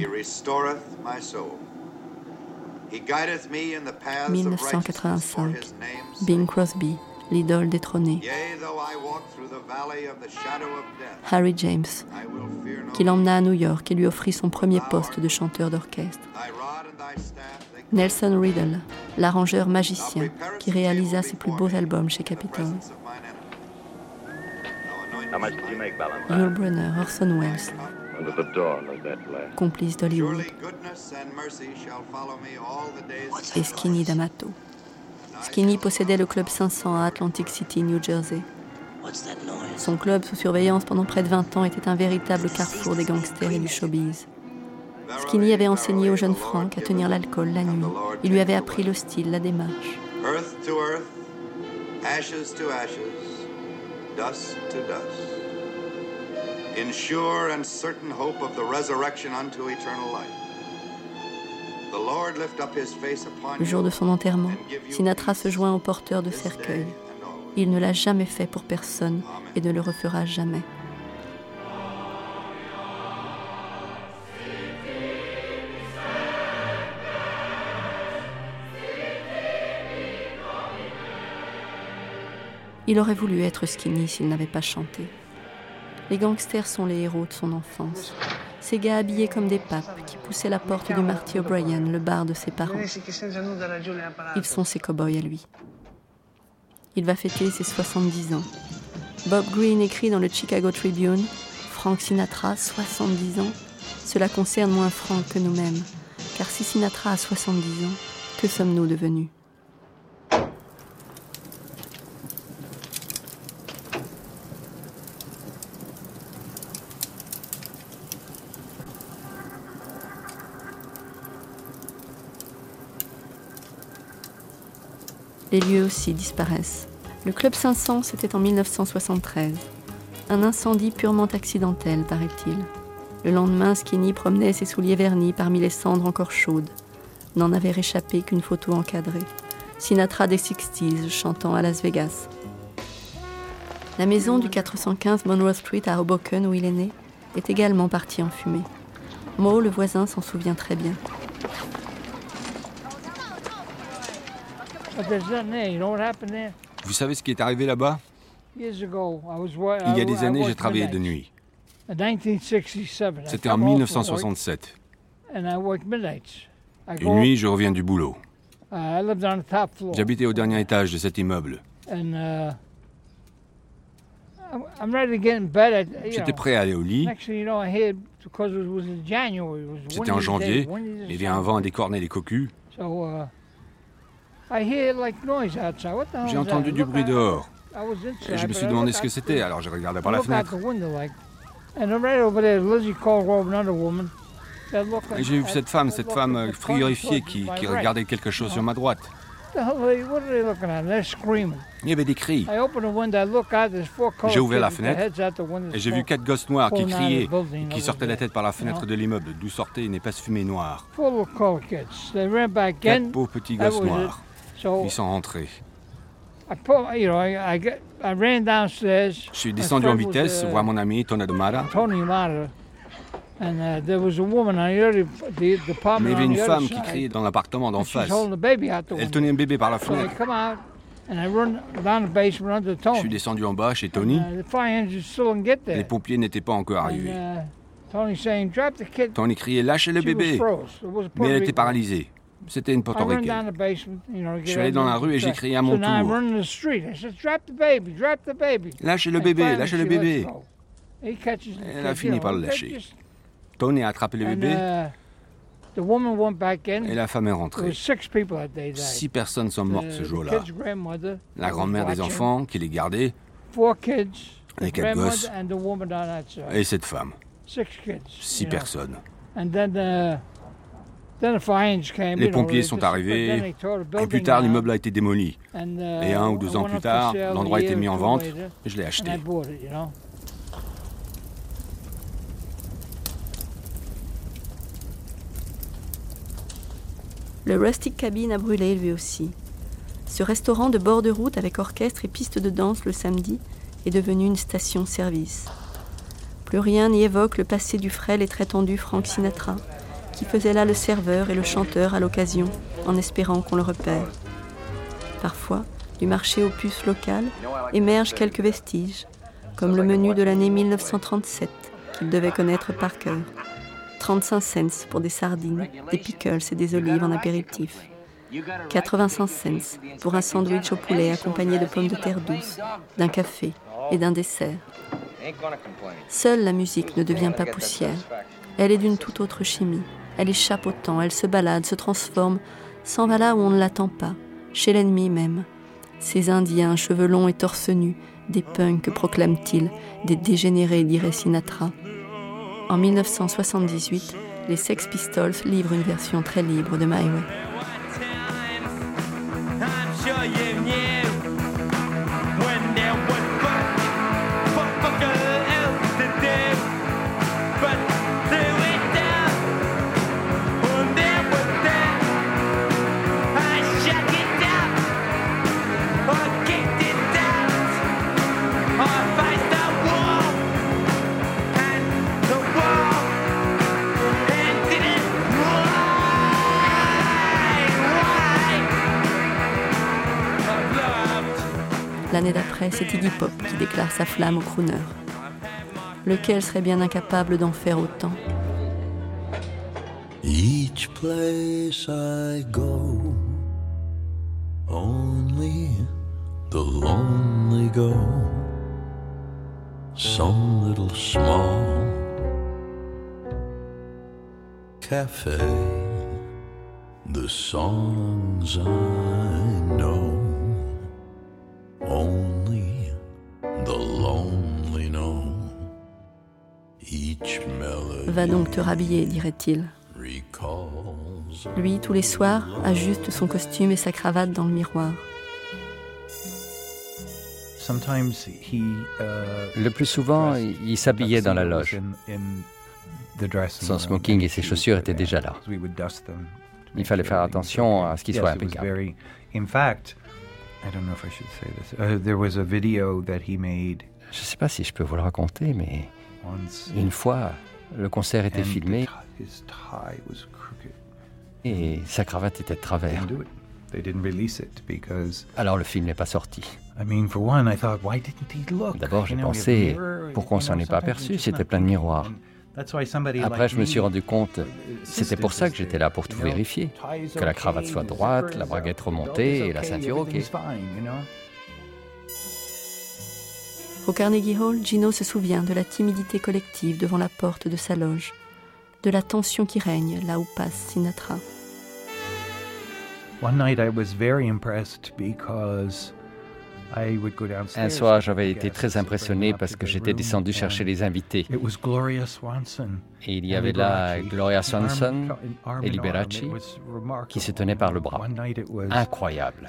1985, Bing Crosby, l'idole détrônée. Harry James, qui l'emmena à New York et lui offrit son premier poste de chanteur d'orchestre. Nelson Riddle, l'arrangeur magicien qui réalisa ses plus beaux albums chez Capitol. Yul Brynner, Orson Welles, complice d'Hollywood. Et Skinny D'Amato. Skinny possédait le Club 500 à Atlantic City, New Jersey. Son club sous surveillance pendant près de 20 ans était un véritable carrefour des gangsters et du showbiz. Skinny avait enseigné au jeune Frank à tenir l'alcool la nuit. Il lui avait appris le style, la démarche. Earth to earth, ashes to ashes, dust to dust. In sure and certain hope of the resurrection unto eternal life. The Lord lift up his face upon you. Le jour de son enterrement, Sinatra se joint au porteur de cercueil. Il ne l'a jamais fait pour personne et ne le refera jamais. Il aurait voulu être Skinny s'il n'avait pas chanté. Les gangsters sont les héros de son enfance. Ces gars habillés comme des papes qui poussaient la porte du Marty O'Brien, le bar de ses parents. Ils sont ses cow-boys à lui. Il va fêter ses 70 ans. Bob Greene écrit dans le Chicago Tribune « Frank Sinatra, 70 ans, cela concerne moins Frank que nous-mêmes, car si Sinatra a 70 ans, que sommes-nous devenus ?» Les lieux aussi disparaissent. Le Club 500, c'était en 1973. Un incendie purement accidentel, paraît-il. Le lendemain, Skinny promenait ses souliers vernis parmi les cendres encore chaudes. N'en avait réchappé qu'une photo encadrée. Sinatra des 60s chantant à Las Vegas. La maison du 415 Monroe Street à Hoboken, où il est né, est également partie en fumée. Mo, le voisin, s'en souvient très bien. Vous savez ce qui est arrivé là-bas? Il y a des années, j'ai travaillé de nuit. C'était en 1967. Une nuit, je reviens du boulot. J'habitais au dernier étage de cet immeuble. J'étais prêt à aller au lit. C'était en janvier. Il y avait un vent à décorner les cocus. J'ai entendu du bruit dehors. Et je me suis demandé ce que c'était, alors j'ai regardé par la fenêtre. Et j'ai vu cette femme frigorifiée qui regardait quelque chose sur ma droite. Il y avait des cris. J'ai ouvert la fenêtre et j'ai vu 4 gosses noirs qui criaient, qui sortaient la tête par la fenêtre de l'immeuble, d'où sortait une épaisse fumée noire. 4 pauvres petits gosses noirs. Ils sont rentrés. Je suis descendu en vitesse voir mon ami Tony Mara. Mais il y avait une femme qui criait dans l'appartement d'en face. Elle tenait un bébé par la fenêtre. Je suis descendu en bas chez Tony. Les pompiers n'étaient pas encore arrivés. Tony criait « Lâchez le bébé !» Mais elle était paralysée. C'était une portoricaine. Je suis allé dans la rue et j'ai crié à mon tour. Lâchez le bébé, lâchez le bébé. Elle a fini par le lâcher. Tony a attrapé le bébé et la femme est rentrée. 6 personnes sont mortes ce jour-là. La grand-mère des enfants qui les gardait, les 4 gosses et cette femme. 6 personnes. Les pompiers sont arrivés et plus tard l'immeuble a été démoli. Et 1 ou 2 ans plus tard, l'endroit a été mis en vente et je l'ai acheté. Le Rustic Cabin a brûlé lui aussi. Ce restaurant de bord de route avec orchestre et piste de danse le samedi est devenu une station-service. Plus rien n'y évoque le passé du frêle et très tendu Frank Sinatra, qui faisait là le serveur et le chanteur à l'occasion, en espérant qu'on le repère. Parfois, du marché aux puces locales émergent quelques vestiges, comme le menu de l'année 1937, qu'il devait connaître par cœur. 35 cents pour des sardines, des pickles et des olives en apéritif. 85 cents pour un sandwich au poulet accompagné de pommes de terre douces, d'un café et d'un dessert. Seule la musique ne devient pas poussière. Elle est d'une toute autre chimie. Elle échappe au temps, elle se balade, se transforme, s'en va là où on ne l'attend pas, chez l'ennemi même. Ces Indiens, cheveux longs et torse nu, des punks, proclament-ils, des dégénérés, dirait Sinatra. En 1978, les Sex Pistols livrent une version très libre de My Way. L'année d'après, c'est Iggy Pop qui déclare sa flamme au crooner. Lequel serait bien incapable d'en faire autant? Each place I go, only the lonely go, some little small cafe, the songs I know, only the lonely know. Each melody Va donc te rhabiller, dirait-il. Lui, tous les soirs, ajuste son costume et sa cravate dans le miroir. Le plus souvent, il s'habillait dans la loge. Son smoking et ses chaussures étaient déjà là. Il fallait faire attention à ce qu'il soit impeccable. Je ne sais pas si je peux vous le raconter, mais une fois, le concert était filmé et sa cravate était de travers. Alors le film n'est pas sorti. D'abord, j'ai pensé, pourquoi on ne s'en est pas aperçu? C'était plein de miroirs. Après, je me suis rendu compte, c'était pour ça que j'étais là, pour tout vérifier. Que la cravate soit droite, la braguette remontée et la ceinture OK. Au Carnegie Hall, Gino se souvient de la timidité collective devant la porte de sa loge, de la tension qui règne là où passe Sinatra. Un soir, j'avais été très impressionné parce que j'étais descendu chercher les invités. Et il y avait là Gloria Swanson et Liberace qui se tenaient par le bras. Incroyable.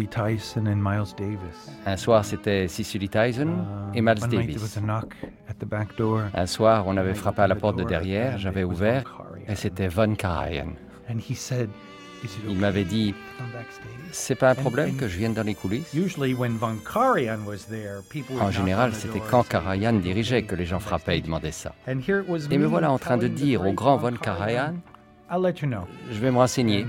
Un soir, c'était Cicely Tyson et Miles Davis. Un soir, on avait frappé à la porte de derrière, j'avais ouvert et c'était Von Karajan. Il m'avait dit, c'est pas un problème que je vienne dans les coulisses. En général, c'était quand Karajan dirigeait que les gens frappaient et demandaient ça. Et me voilà en train de dire au grand Von Karajan, je vais me renseigner.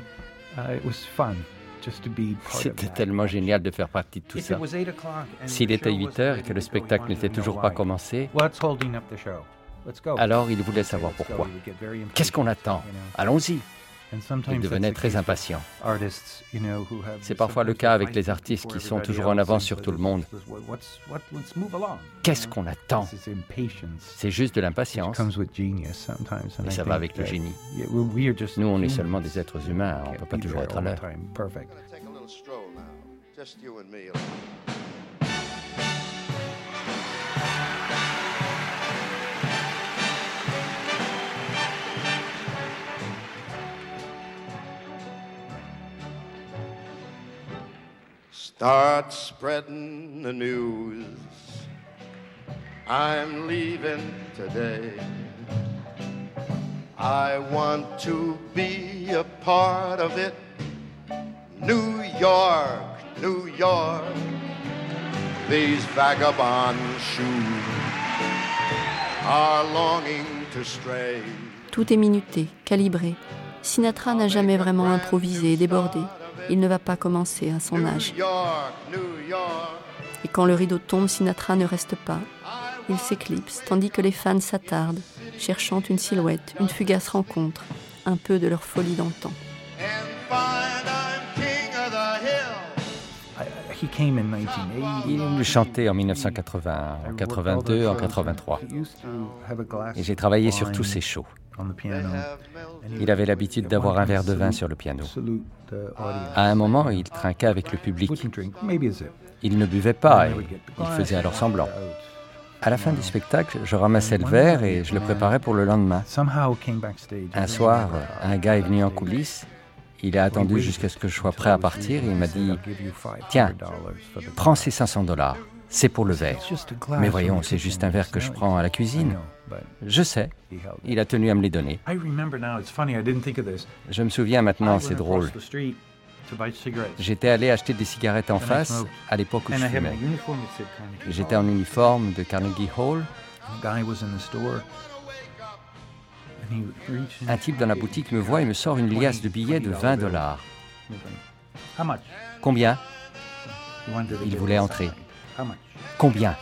C'était tellement génial de faire partie de tout ça. S'il était 8 heures et que le spectacle n'était toujours pas commencé, alors il voulait savoir pourquoi. Qu'est-ce qu'on attend? Allons-y. Il devenait très impatient. C'est parfois le cas avec les artistes qui sont toujours en avance sur tout le monde. Qu'est-ce qu'on attend? C'est juste de l'impatience. Et ça va avec le génie. Nous, on est seulement des êtres humains, on ne peut pas toujours être à l'heure. Start spreading the news. I'm leaving today. I want to be a part of it. New York, New York. These vagabond shoes are longing to stray. Tout est minuté, calibré. Sinatra n'a jamais vraiment improvisé et débordé. Il ne va pas commencer à son âge. Et quand le rideau tombe, Sinatra ne reste pas. Il s'éclipse, tandis que les fans s'attardent, cherchant une silhouette, une fugace rencontre, un peu de leur folie d'antan. Il chantait en 1980, en 82, en 83. Et j'ai travaillé sur tous ses shows. Il avait l'habitude d'avoir un verre de vin sur le piano. À un moment, il trinquait avec le public. Il ne buvait pas et il faisait alors semblant. À la fin du spectacle, je ramassais le verre et je le préparais pour le lendemain. Un soir, un gars est venu en coulisses. Il a attendu jusqu'à ce que je sois prêt à partir et il m'a dit « Tiens, prends ces $500, c'est pour le verre. » Mais voyons, c'est juste un verre que je prends à la cuisine. Je sais, il a tenu à me les donner. Je me souviens maintenant, c'est drôle. J'étais allé acheter des cigarettes en face à l'époque où je fumais. J'étais en uniforme de Carnegie Hall. Un type dans la boutique me voit et me sort une liasse de billets de $20. Combien? Il voulait entrer. Combien?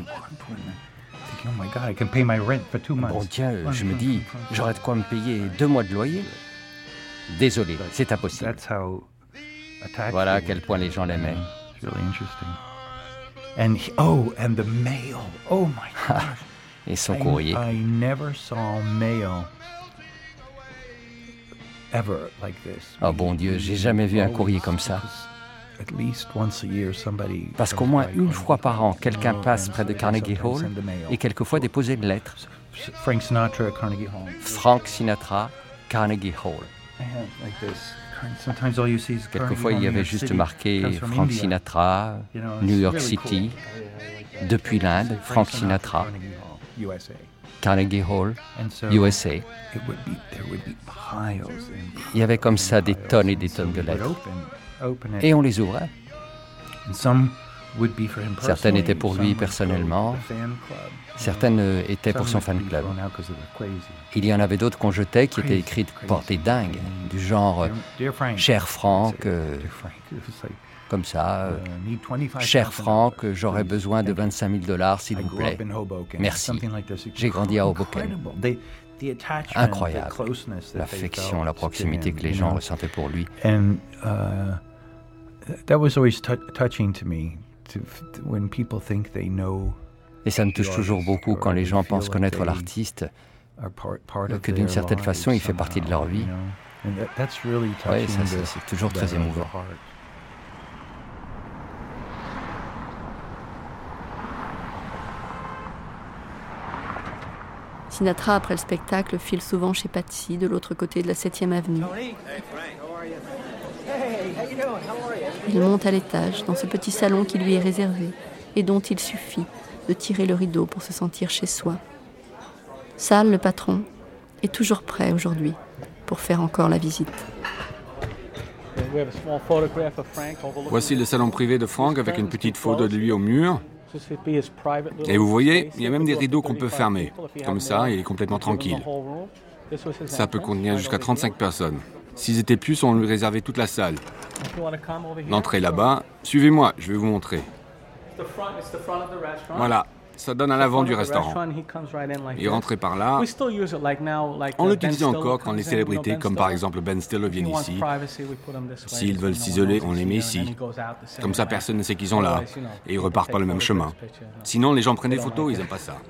Bon tiens, je me dis, j'aurais de quoi me payer 2 mois de loyer. Désolé, c'est impossible. Voilà à quel point les gens l'aimaient. And the mail. Oh my gosh. Et son courrier. I never saw mail ever like this. Oh bon Dieu, j'ai jamais vu un courrier comme ça. At least once a year, somebody. Parce qu'au moins une fois par an, quelqu'un passe près de Carnegie Hall et quelquefois dépose une lettre. Frank Sinatra, Carnegie Hall. Frank Sinatra, Carnegie Hall. Like this. Sometimes all you see is quelquefois il y avait juste marqué Frank Sinatra, New York City, depuis l'Inde, Frank Sinatra, Carnegie Hall, USA. Il y avait comme ça des tonnes et des tonnes de lettres. Et on les ouvrait. Certaines étaient pour lui personnellement, certaines étaient pour son fan club. Il y en avait d'autres qu'on jetait qui étaient écrites pour des dingues, du genre « Cher Franck », comme ça, « Cher Franck, j'aurais besoin de 25 000 $, s'il vous plaît. Merci. J'ai grandi à Hoboken. » Incroyable, l'affection, la proximité que les gens ressentaient pour lui. That was always touching to me. When people think they know. Et ça me touche toujours beaucoup quand les gens pensent connaître l'artiste, que d'une certaine façon il fait partie de leur vie. Oui, ça c'est toujours très émouvant. Sinatra, après le spectacle, file souvent chez Patsy, de l'autre côté de la 7e avenue. Il monte à l'étage, dans ce petit salon qui lui est réservé et dont il suffit de tirer le rideau pour se sentir chez soi. Sal, le patron, est toujours prêt aujourd'hui pour faire encore la visite. Voici le salon privé de Frank avec une petite photo de lui au mur. Et vous voyez, il y a même des rideaux qu'on peut fermer. Comme ça, il est complètement tranquille. Ça peut contenir jusqu'à 35 personnes. S'ils étaient plus, on lui réservait toute la salle. L'entrée là-bas. Suivez-moi, je vais vous montrer. Voilà, ça donne à l'avant du restaurant. Et rentrer par là. On l'utilise encore quand les célébrités, comme par exemple Ben Stiller, viennent ici. S'ils veulent s'isoler, on les met ici. Comme ça, personne ne sait qu'ils sont là. Et ils repartent par le même chemin. Sinon, les gens prennent des photos, ils n'aiment pas ça.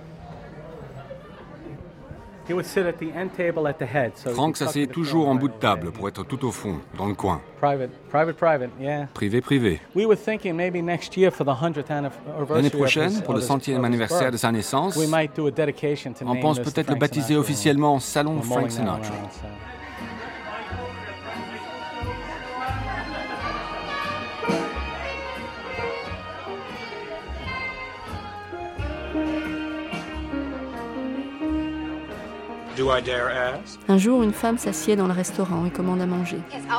Frank s'asseyait toujours en bout de table pour être tout au fond, dans le coin. Privé, privé. L'année prochaine, pour le 100e anniversaire de sa naissance, on pense peut-être le baptiser officiellement Salon Frank Sinatra. Un jour, une femme s'assied dans le restaurant et commande à manger.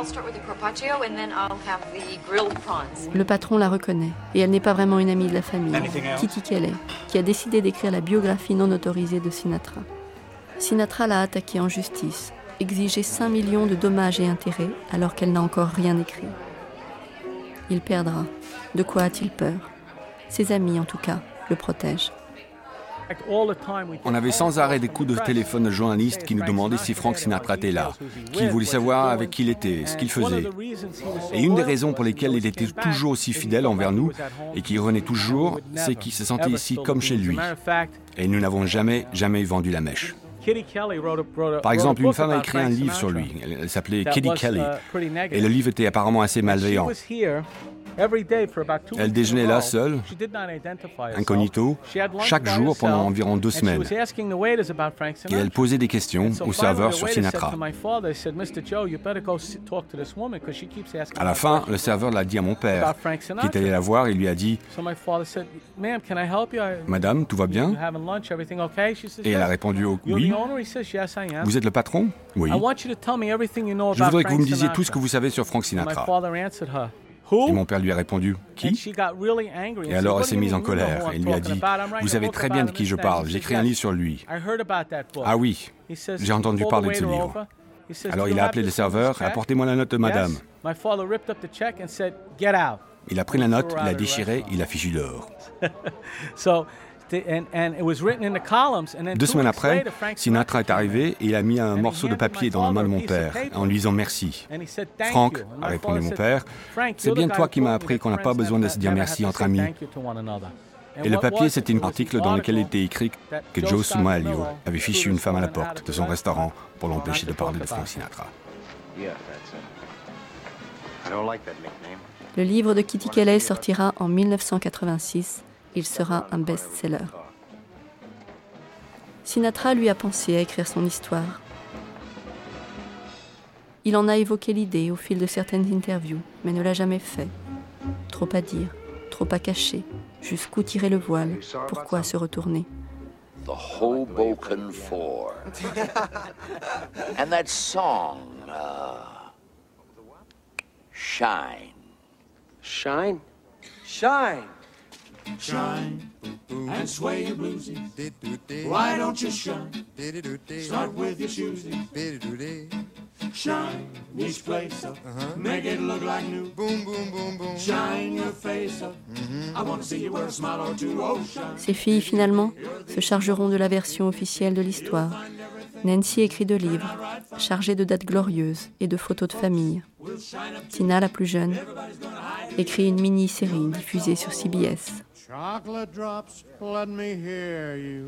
Le patron la reconnaît, et elle n'est pas vraiment une amie de la famille, Kitty Kelly, qui a décidé d'écrire la biographie non autorisée de Sinatra. Sinatra l'a attaquée en justice, exigé 5 millions de dommages et intérêts, alors qu'elle n'a encore rien écrit. Il perdra. De quoi a-t-il peur? Ses amis, en tout cas, le protègent. On avait sans arrêt des coups de téléphone de journalistes qui nous demandaient si Frank Sinatra était là, qui voulaient savoir avec qui il était, ce qu'il faisait. Et une des raisons pour lesquelles il était toujours aussi fidèle envers nous et qu'il revenait toujours, c'est qu'il se sentait ici comme chez lui. Et nous n'avons jamais vendu la mèche. Par exemple, une femme a écrit un livre sur lui. Elle s'appelait Kitty Kelly. Et le livre était apparemment assez malveillant. Elle déjeunait là seule, incognito, chaque jour pendant environ 2 semaines. Et elle posait des questions au serveur sur Sinatra. À la fin, le serveur l'a dit à mon père, qui est allé la voir et lui a dit « Madame, tout va bien ?» Et elle a répondu « Oui. » « Vous êtes le patron ? » « Oui. » « Je voudrais que vous me disiez tout ce que vous savez sur Frank Sinatra. » Et mon père lui a répondu « Qui ?» Et alors elle s'est mise en colère et lui a dit « Vous savez très bien de qui je parle, j'ai écrit un livre sur lui. » « Ah oui, j'ai entendu parler de ce livre. » Alors il a appelé le serveur et « Apportez-moi la note de madame. » Il a pris la note, il l'a déchirée, il l'a fichue dehors. 2 semaines après, Sinatra est arrivé et il a mis un morceau de papier dans la main de mon père en lui disant merci. Frank, a répondu mon père, c'est bien toi qui m'as appris qu'on n'a pas besoin de se dire merci entre amis. Et le papier, c'était un article dans lequel était écrit que Joe Somaglio avait fichu une femme à la porte de son restaurant pour l'empêcher de parler de Frank Sinatra. Le livre de Kitty Kelley sortira en 1986. Il sera un best-seller. Sinatra lui a pensé à écrire son histoire. Il en a évoqué l'idée au fil de certaines interviews, mais ne l'a jamais fait. Trop à dire, trop à cacher. Jusqu'où tirer le voile? Pourquoi se retourner? The Hoboken Four. And that song, Shine. Shine? Shine! Shine and sway your bluesy. Why don't you shine? Start with your shoesy. Shine each place up. Make it look like new. Boom, boom, boom, boom. Shine your face up. I want to see you wear a smile or two. Oh, shine. Ces filles, finalement, se chargeront de la version officielle de l'histoire. Nancy écrit 2 livres, chargés de dates glorieuses et de photos de famille. Tina, la plus jeune, écrit une mini-série diffusée sur CBS. Chocolate drops, let me hear you.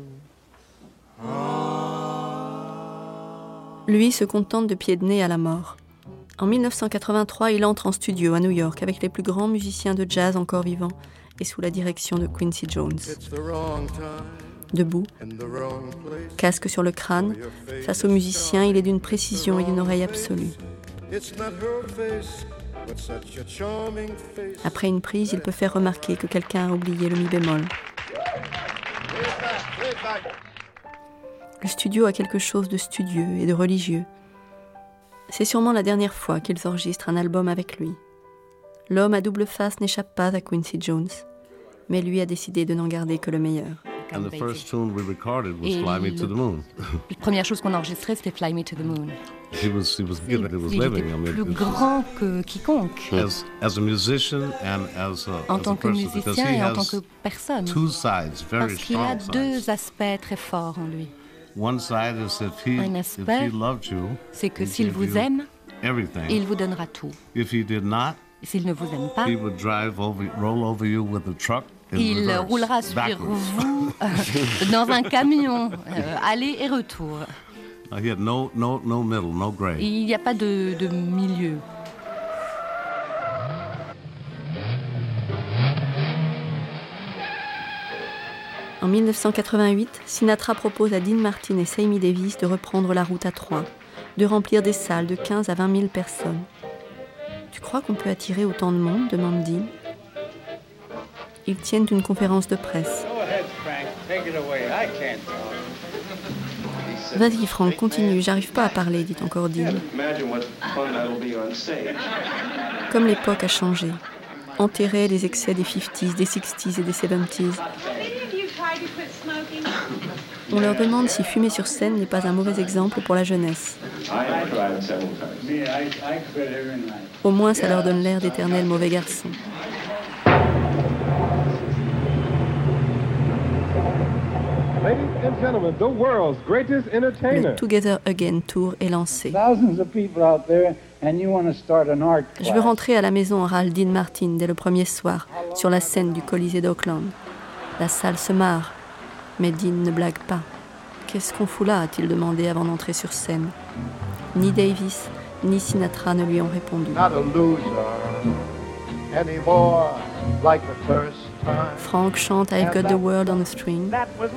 Lui se contente de pieds de nez à la mort. En 1983, il entre en studio à New York avec les plus grands musiciens de jazz encore vivants et sous la direction de Quincy Jones. Debout, casque sur le crâne, face aux musiciens, il est d'une précision et d'une oreille absolue. Après une prise, il peut faire remarquer que quelqu'un a oublié le mi bémol. Le studio a quelque chose de studieux et de religieux. C'est sûrement la dernière fois qu'ils enregistrent un album avec lui. L'homme à double face n'échappe pas à Quincy Jones, mais lui a décidé de n'en garder que le meilleur. And the first tune we recorded was Fly Me to the Moon. La première chose qu'on a enregistrée, c'était Fly Me to the Moon. He was good that he was living. I mean, plus grand que quiconque. As a musician and as a en tant que musicien et en tant que personne. Two sides, very parce qu'il a 2 aspects très forts en lui. One side is un aspect, c'est que s'il vous aime, il vous donnera tout. If he did not, s'il ne vous aime pas, he would roll over you with a truck. Il roulera sur vous dans un camion, aller et retour. He had no middle, no gray. Il n'y a pas de milieu. En 1988, Sinatra propose à Dean Martin et Sammy Davis de reprendre la route à 3, de remplir des salles de 15 à 20 000 personnes. « Tu crois qu'on peut attirer autant de monde ?» demande Dean. Ils tiennent une conférence de presse. Vas-y Frank, continue, j'arrive pas à parler, dit encore Dean. Comme l'époque a changé, enterrer les excès des 50s, des 60s et des 70s. On leur demande si fumer sur scène n'est pas un mauvais exemple pour la jeunesse. Au moins, ça leur donne l'air d'éternels mauvais garçons. Le Together Again Tour est lancé. Je veux rentrer à la maison, râle Dean Martin dès le premier soir, sur la scène du Colisée d'Oakland. La salle se marre, mais Dean ne blague pas. Qu'est-ce qu'on fout là, a-t-il demandé avant d'entrer sur scène. Ni Davis, ni Sinatra ne lui ont répondu. Frank chante I've Got the World on a String.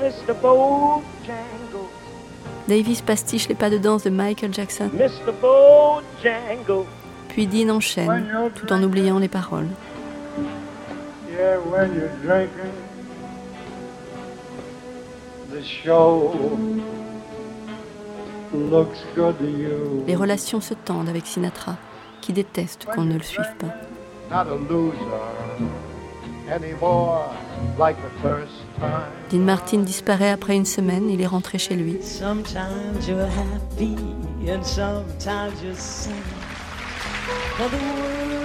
Davis pastiche les pas de danse de Michael Jackson. Puis Dean enchaîne, tout en oubliant les paroles. Les relations se tendent avec Sinatra, qui déteste qu'on ne le suive pas. Dean Martin disparaît après une semaine, il est rentré chez lui.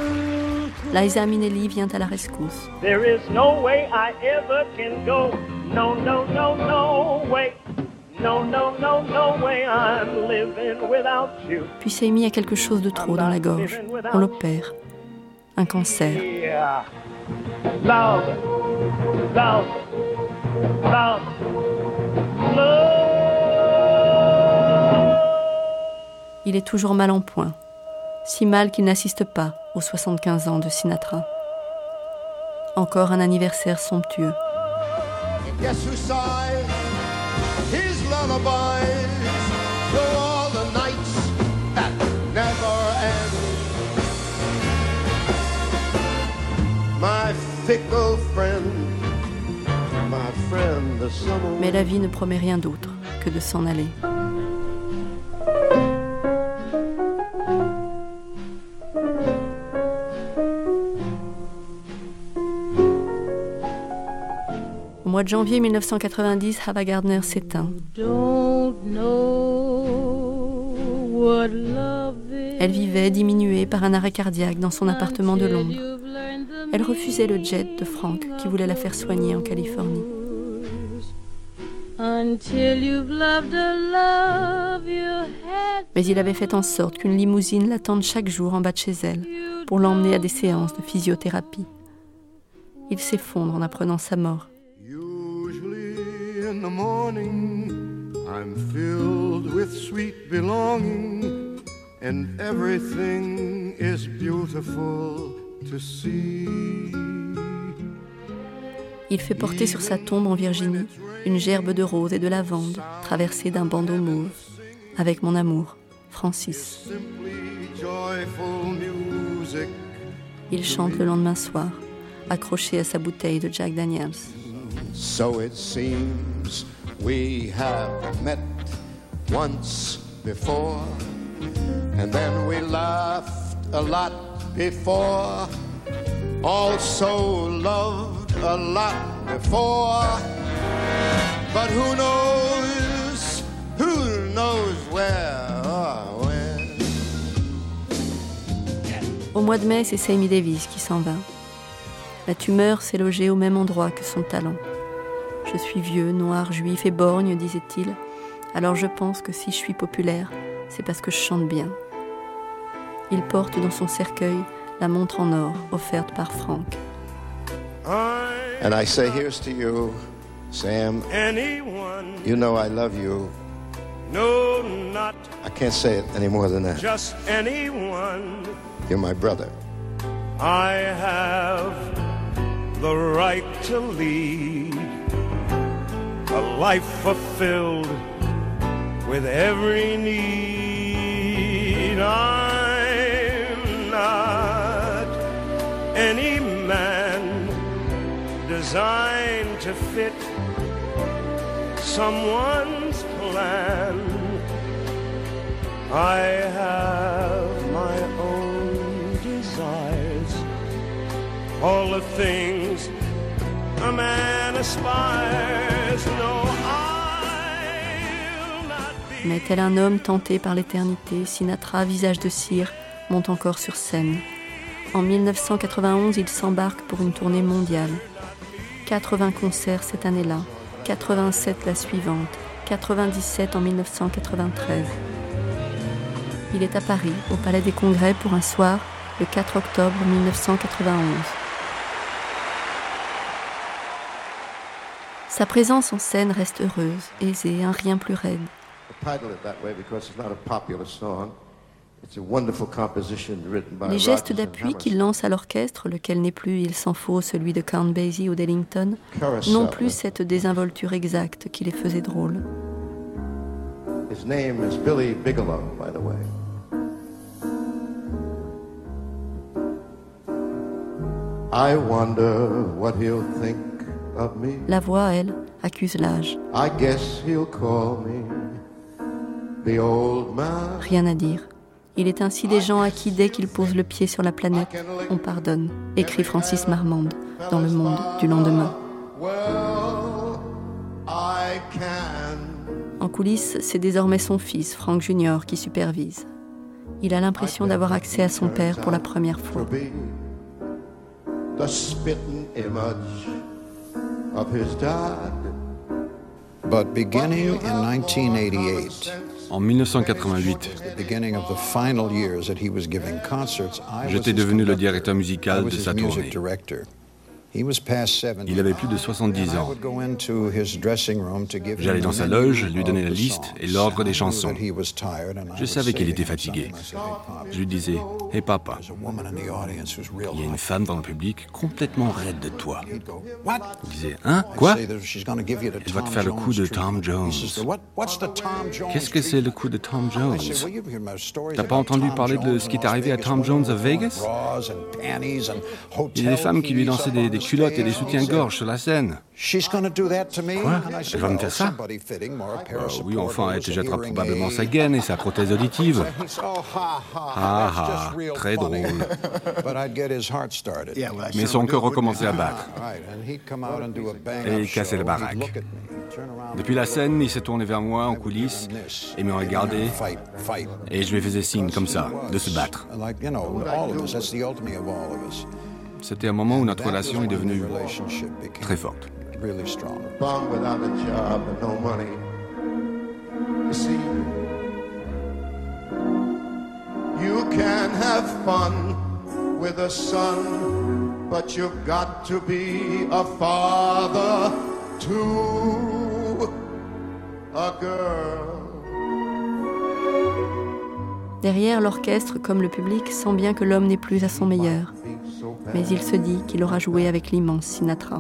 Liza Minnelli vient à la rescousse. No, no, no, no way. No, no, no, no way. I'm living without you. Puis Sammy a quelque chose de trop dans la gorge. On l'opère. Un cancer. Yeah. Love, love, love, love. Il est toujours mal en point. Si mal qu'il n'assiste pas aux 75 ans de Sinatra. Encore un anniversaire somptueux. Guess who sighed his lullabies through all the nights that never end. My fickle friend, my friend, the summer. Mais la vie ne promet rien d'autre que de s'en aller. Au mois de janvier 1990, Ava Gardner s'éteint. Elle vivait diminuée par un arrêt cardiaque dans son appartement de Londres. Elle refusait le jet de Frank qui voulait la faire soigner en Californie. Mais il avait fait en sorte qu'une limousine l'attende chaque jour en bas de chez elle pour l'emmener à des séances de physiothérapie. Il s'effondre en apprenant sa mort. In the morning, I'm filled with sweet belonging, and everything is beautiful to see. Il fait porter sur sa tombe en Virginie une gerbe de roses et de lavande traversée d'un bandeau mauve, avec mon amour, Francis. Il chante le lendemain soir, accroché à sa bouteille de Jack Daniels. So it seems we have met once before, and then we laughed a lot before, also loved a lot before, but who knows where or when. Au mois de mai, c'est Sammy Davis qui s'en va. La tumeur s'est logée au même endroit que son talent. Je suis vieux, noir, juif et borgne, disait-il. Alors je pense que si je suis populaire, c'est parce que je chante bien. Il porte dans son cercueil la montre en or offerte par Frank. And I say here's to you, Sam. You know I love you. No, not I can't say it any more than that. Just anyone. You're my brother. I have the right to lead a life fulfilled with every need. I'm not any man designed to fit someone's plan. I have my own desires, all the things a man aspires. No, I'll not be. Mais tel un homme tenté par l'éternité, Sinatra, visage de cire, monte encore sur scène. En 1991, il s'embarque pour une tournée mondiale. 80 concerts cette année-là, 87 la suivante, 97 en 1993. Il est à Paris, au Palais des Congrès, pour un soir, le 4 octobre 1991. Sa présence en scène reste heureuse, aisée, un rien plus raide. Les gestes d'appui qu'il lance à l'orchestre, lequel n'est plus, il s'en faut, celui de Count Basie ou d'Ellington, n'ont plus cette désinvolture exacte qui les faisait drôles. His name is Billy Bigelow, by the way. I wonder what he'll think of me. La voix, elle, accuse l'âge. I guess he'll call me the old man. Rien à dire. Il est ainsi des gens à qui, dès qu'ils posent le pied sur la planète, on pardonne, écrit Francis Marmande dans Le Monde du lendemain. En coulisses, c'est désormais son fils, Frank Jr., qui supervise. Il a l'impression d'avoir accès à son père pour la première fois. The spitting image of his dad. But beginning in 1988, en 1988, j'étais devenu le directeur musical de sa tournée. Il avait plus de 70 ans. J'allais dans sa loge, lui donner la liste et l'ordre des chansons. Je savais qu'il était fatigué. Je lui disais « Hey papa, il y a une femme dans le public complètement raide de toi. » Il disait « Hein? Quoi? Elle va te faire le coup de Tom Jones. » Qu'est-ce que c'est le coup de Tom Jones? T'as pas entendu parler de ce qui est arrivé à Tom Jones à Vegas? Il y a des femmes qui lui lançaient des culottes et des soutiens-gorge sur la scène. Quoi? Elle va me faire ça? Oui, enfin, elle te jettera probablement sa gaine et sa prothèse auditive. Ah ah, très drôle. Mais son cœur recommençait à battre. Et il cassait la baraque. Depuis la scène, il s'est tourné vers moi en coulisses et me regardait. Et je lui faisais signe comme ça, de se battre. C'était un moment où notre relation est devenue très forte. You can have fun with a son, but you've got to be a father to a girl. Derrière l'orchestre comme le public sent bien que l'homme n'est plus à son meilleur. Mais il se dit qu'il aura joué avec l'immense Sinatra.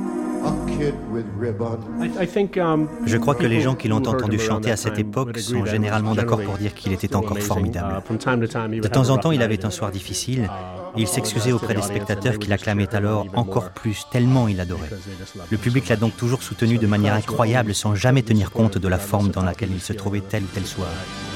Je crois que les gens qui l'ont entendu chanter à cette époque sont généralement d'accord pour dire qu'il était encore formidable. De temps en temps, il avait un soir difficile et il s'excusait auprès des spectateurs qui l'acclamaient alors encore plus, tellement il adorait. Le public l'a donc toujours soutenu de manière incroyable sans jamais tenir compte de la forme dans laquelle il se trouvait tel ou tel soir.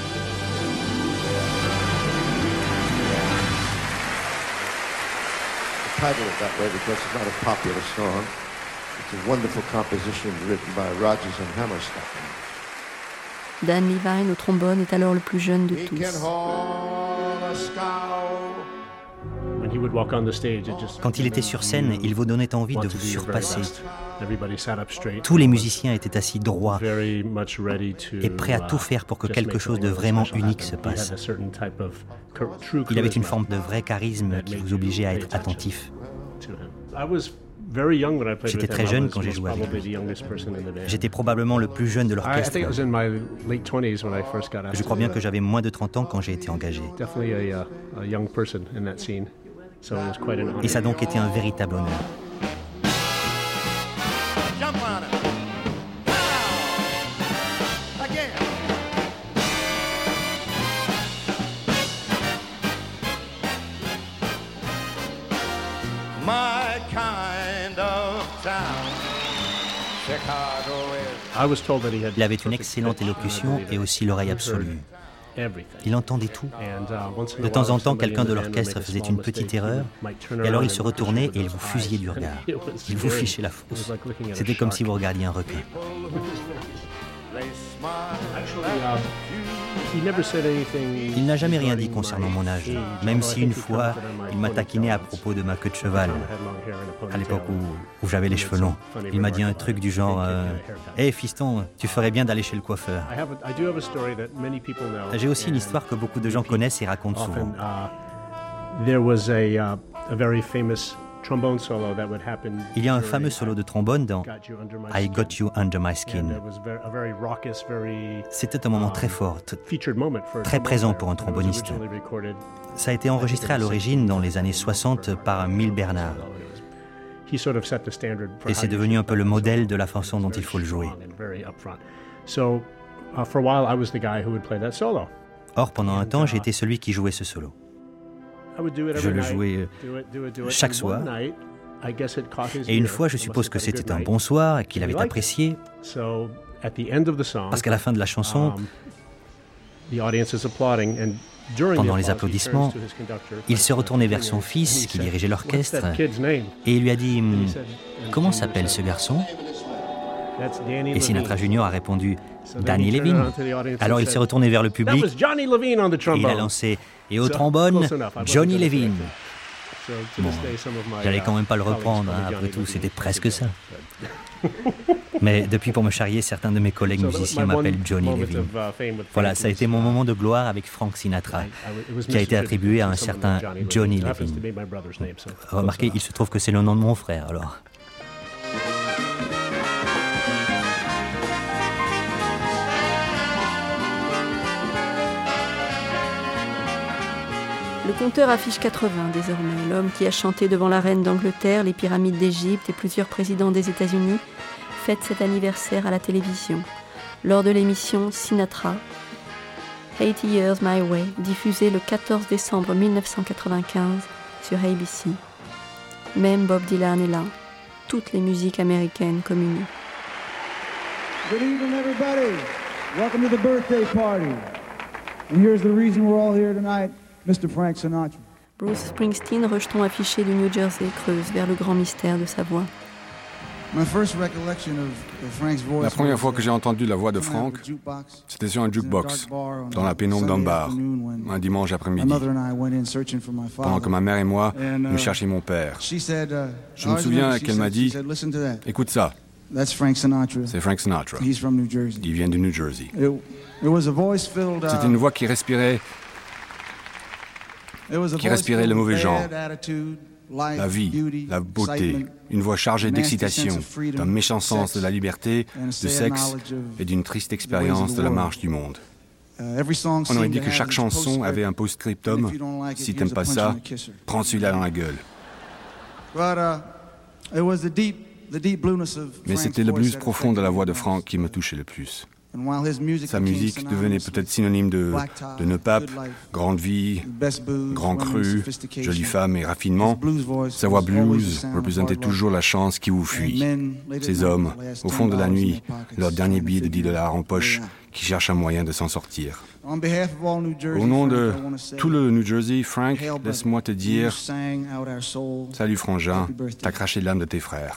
Title it that way because it's not a popular song. It's a wonderful composition written by Rodgers and Hammerstein. Dan Levine au trombone est alors le plus jeune de tous. Quand il était sur scène, il vous donnait envie de vous surpasser. Tous les musiciens étaient assis droits et prêts à tout faire pour que quelque chose de vraiment unique se passe. Il avait une forme de vrai charisme qui vous obligeait à être attentif. J'étais très jeune quand j'ai joué avec lui. J'étais probablement le plus jeune de l'orchestre. Je crois bien que j'avais moins de 30 ans quand j'ai été engagé. Et ça a donc été un véritable honneur. Il avait une excellente élocution et aussi l'oreille absolue. Il entendait tout. De temps en temps, quelqu'un de l'orchestre faisait une petite erreur, et alors il se retournait et il vous fusillait du regard. Il vous fichait la frousse. C'était comme si vous regardiez un requin. Il n'a jamais rien dit concernant mon âge, même si une fois, il m'a taquiné à propos de ma queue de cheval, à l'époque où j'avais les cheveux longs. Il m'a dit un truc du genre « Hey fiston, tu ferais bien d'aller chez le coiffeur. » J'ai aussi une histoire que beaucoup de gens connaissent et racontent souvent. Il y a un fameux solo de trombone dans I Got You Under My Skin. C'était un moment très fort, très présent pour un tromboniste. Ça a été enregistré à l'origine dans les années 60 par Mil Bernard. Et c'est devenu un peu le modèle de la façon dont il faut le jouer. Or, pendant un temps, j'ai été celui qui jouait ce solo. Je le jouais chaque soir. Et une fois, je suppose que c'était un bon soir et qu'il avait apprécié. Parce qu'à la fin de la chanson, pendant les applaudissements, il se retournait vers son fils qui dirigeait l'orchestre et il lui a dit « Comment s'appelle ce garçon ?» Et Sinatra Junior a répondu « Danny Levine ». Alors il s'est retourné vers le public et il a lancé « Et au trombone, Johnny Levine ». Bon, j'allais quand même pas le reprendre, hein, après tout, c'était presque ça. Mais depuis, pour me charrier, certains de mes collègues musiciens m'appellent Johnny Levin. Voilà, ça a été mon moment de gloire avec Frank Sinatra, qui a été attribué à un certain Johnny Levin. Remarquez, il se trouve que c'est le nom de mon frère, alors. Le compteur affiche 80 désormais. L'homme qui a chanté devant la reine d'Angleterre, les pyramides d'Égypte et plusieurs présidents des États-Unis fête cet anniversaire à la télévision. Lors de l'émission Sinatra, 80 Years My Way, diffusée le 14 décembre 1995 sur ABC. Même Bob Dylan est là. Toutes les musiques américaines communient. Good evening, everybody. Welcome to the birthday party. And here's the reason we're all here tonight. Mr. Frank Sinatra. Bruce Springsteen, rejeton affiché du New Jersey, creuse vers le grand mystère de sa voix. La première fois que j'ai entendu la voix de Frank, c'était sur un jukebox, dans la pénombre d'un bar, un dimanche après-midi, pendant que ma mère et moi, nous cherchions mon père. Je me souviens qu'elle m'a dit « Écoute ça, c'est Frank Sinatra, il vient du New Jersey. » C'était une voix qui respirait le mauvais genre, la vie, la beauté, une voix chargée d'excitation, d'un méchant sens de la liberté, de sexe et d'une triste expérience de la marche du monde. On aurait dit que chaque chanson avait un post-scriptum. Si t'aimes pas ça, prends celui-là dans la gueule. Mais c'était le blues profond de la voix de Frank qui me touchait le plus. Sa musique devenait peut-être synonyme de nœud pape, grande vie, grand cru, jolie femme et raffinement. Sa voix blues représentait toujours la chance qui vous fuit. Ces hommes, au fond de la nuit, leur dernier billet de $10 en poche, qui cherchent un moyen de s'en sortir. Au nom de tout le New Jersey, Frank, laisse-moi te dire, salut frangin, t'as craché l'âme de tes frères.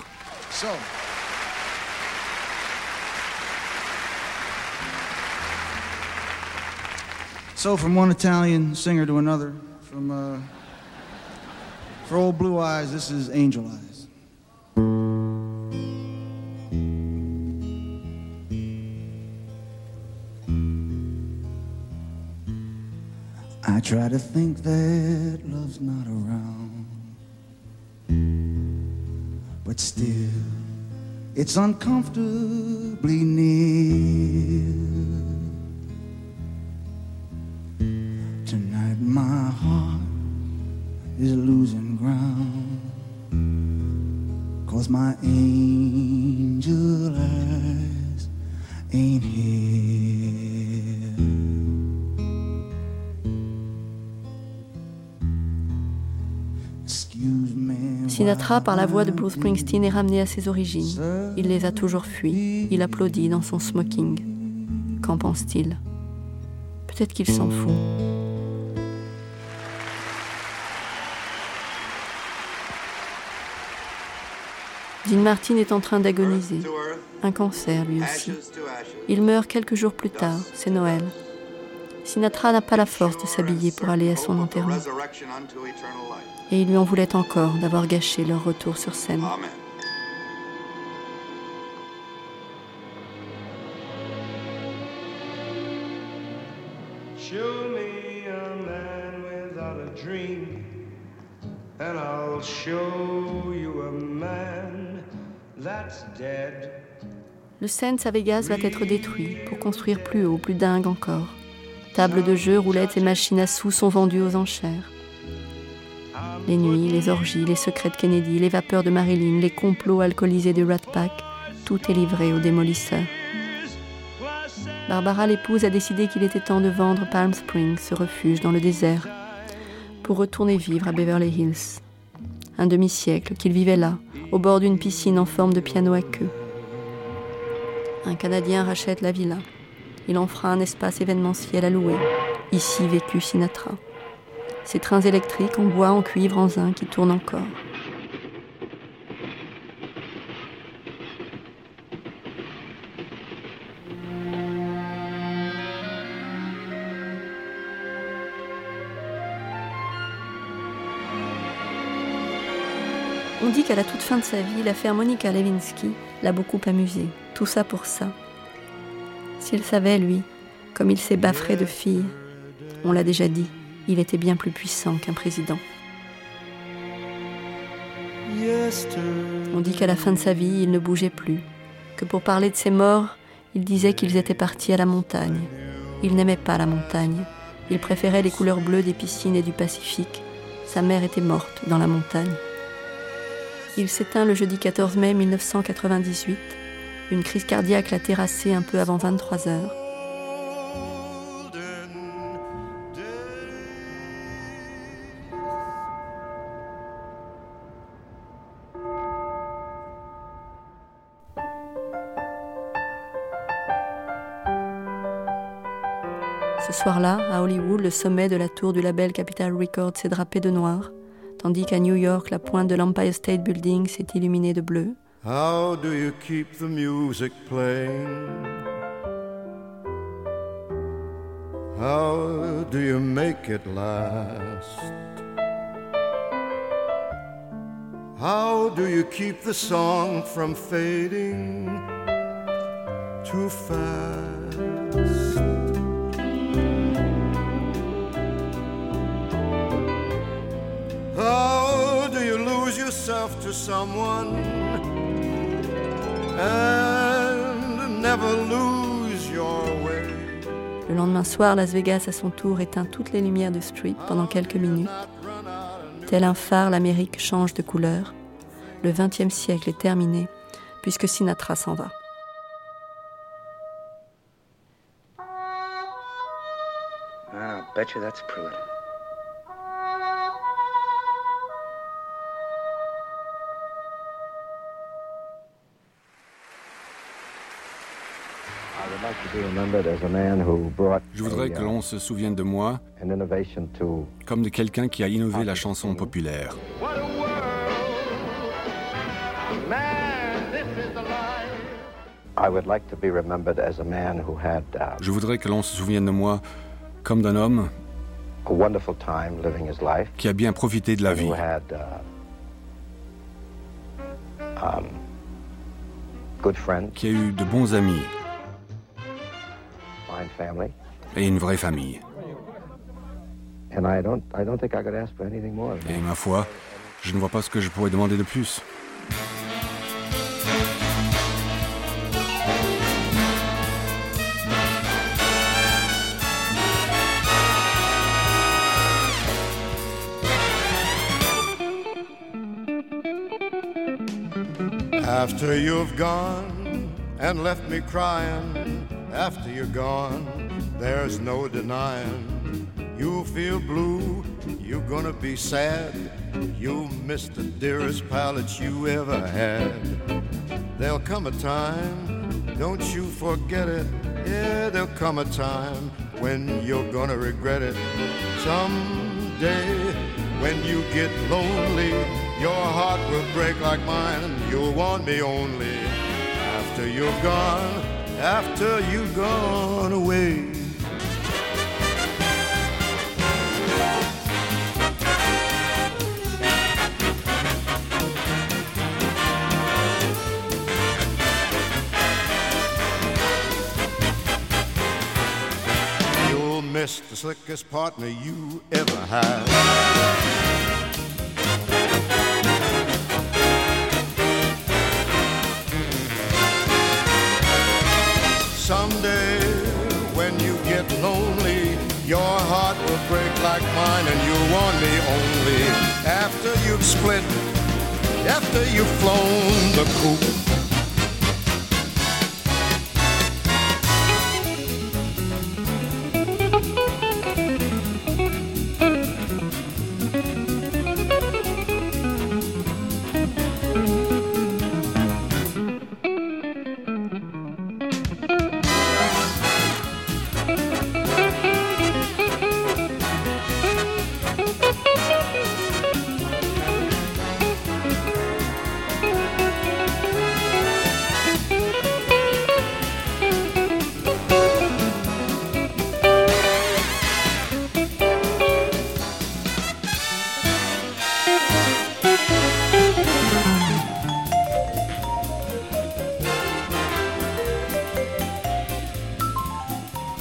So from one Italian singer to another, for old Blue Eyes, this is Angel Eyes. I try to think that love's not around, but still, it's uncomfortably near. Tonight my heart is losing ground, 'cause my angel eyes ain't here. Excuse me. Sinatra, par la voix de Bruce Springsteen, est ramené à ses origines. Il les a toujours fuies. Il applaudit dans son smoking. Qu'en pense-t-il? Peut-être qu'il s'en fout. Dean Martin est en train d'agoniser. Un cancer, lui aussi. Il meurt quelques jours plus tard, c'est Noël. Sinatra n'a pas la force de s'habiller pour aller à son enterrement. Et il lui en voulait encore d'avoir gâché leur retour sur scène. Show me a man without a dream, and I'll show you a man that's dead. Le Sands à Vegas va être détruit pour construire plus haut, plus dingue encore. Tables de jeu, roulettes et machines à sous sont vendues aux enchères. Les nuits, les orgies, les secrets de Kennedy, les vapeurs de Marilyn, les complots alcoolisés du Rat Pack, tout est livré aux démolisseurs. Barbara, l'épouse, a décidé qu'il était temps de vendre Palm Springs, ce refuge dans le désert, pour retourner vivre à Beverly Hills. Un demi-siècle qu'il vivait là, au bord d'une piscine en forme de piano à queue. Un Canadien rachète la villa. Il en fera un espace événementiel à louer. Ici vécut Sinatra. Ces trains électriques en bois, en cuivre, en zinc qui tournent encore. On dit qu'à la toute fin de sa vie, l'affaire Monica Lewinsky l'a beaucoup amusé. Tout ça pour ça. S'il savait, lui, comme il s'est baffré de filles, on l'a déjà dit, il était bien plus puissant qu'un président. On dit qu'à la fin de sa vie, il ne bougeait plus, que pour parler de ses morts, il disait qu'ils étaient partis à la montagne. Il n'aimait pas la montagne. Il préférait les couleurs bleues des piscines et du Pacifique. Sa mère était morte dans la montagne. Il s'éteint le jeudi 14 mai 1998. Une crise cardiaque l'a terrassé un peu avant 23 heures. Ce soir-là, à Hollywood, le sommet de la tour du label Capitol Records s'est drapé de noir, tandis qu'à New York, la pointe de l'Empire State Building s'est illuminée de bleu. How do you keep the music playing? How do you make it last? How do you keep the song from fading too fast? How do you lose yourself to someone and never lose your way? Le lendemain soir, Las Vegas, à son tour, éteint toutes les lumières de Strip pendant quelques minutes. Tel un phare, l'Amérique change de couleur. Le XXe siècle est terminé, puisque Sinatra s'en va. I'll bet you that's Pruitt. Je voudrais que l'on se souvienne de moi comme de quelqu'un qui a innové la chanson populaire. Je voudrais que l'on se souvienne de moi comme d'un homme qui a bien profité de la vie, qui a eu de bons amis et une vraie famille. Et ma foi, je ne vois pas ce que je pourrais demander de plus. After you've gone and left me crying, after you're gone, there's no denying. You'll feel blue, you're gonna be sad. You'll miss the dearest pal that you ever had. There'll come a time, don't you forget it. Yeah, there'll come a time when you're gonna regret it. Someday, when you get lonely, your heart will break like mine and you'll want me only. After you're gone, after you've gone away. You'll miss the slickest partner you ever had. Someday, when you get lonely, your heart will break like mine and you'll want me only. After you've split, after you've flown the coop.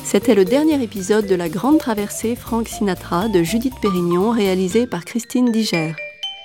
C'était le dernier épisode de La Grande Traversée Frank Sinatra de Judith Pérignon, réalisé par Christine Diger.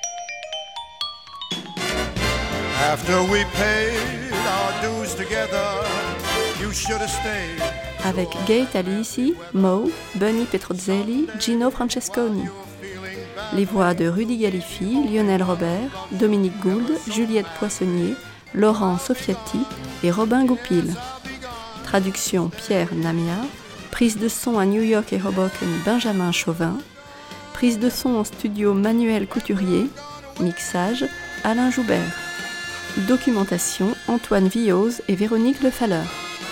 Avec Gay Talisi, Mo, Bunny Petrozzelli, Gino Francesconi. Les voix de Rudy Galifi, Lionel Robert, Dominique Gould, Juliette Poissonnier, Laurent Soffiati et Robin Goupil. Traduction Pierre Namia. Prise de son à New York et Hoboken, Benjamin Chauvin. Prise de son en studio Manuel Couturier. Mixage Alain Joubert. Documentation Antoine Villose et Véronique Lefalleur.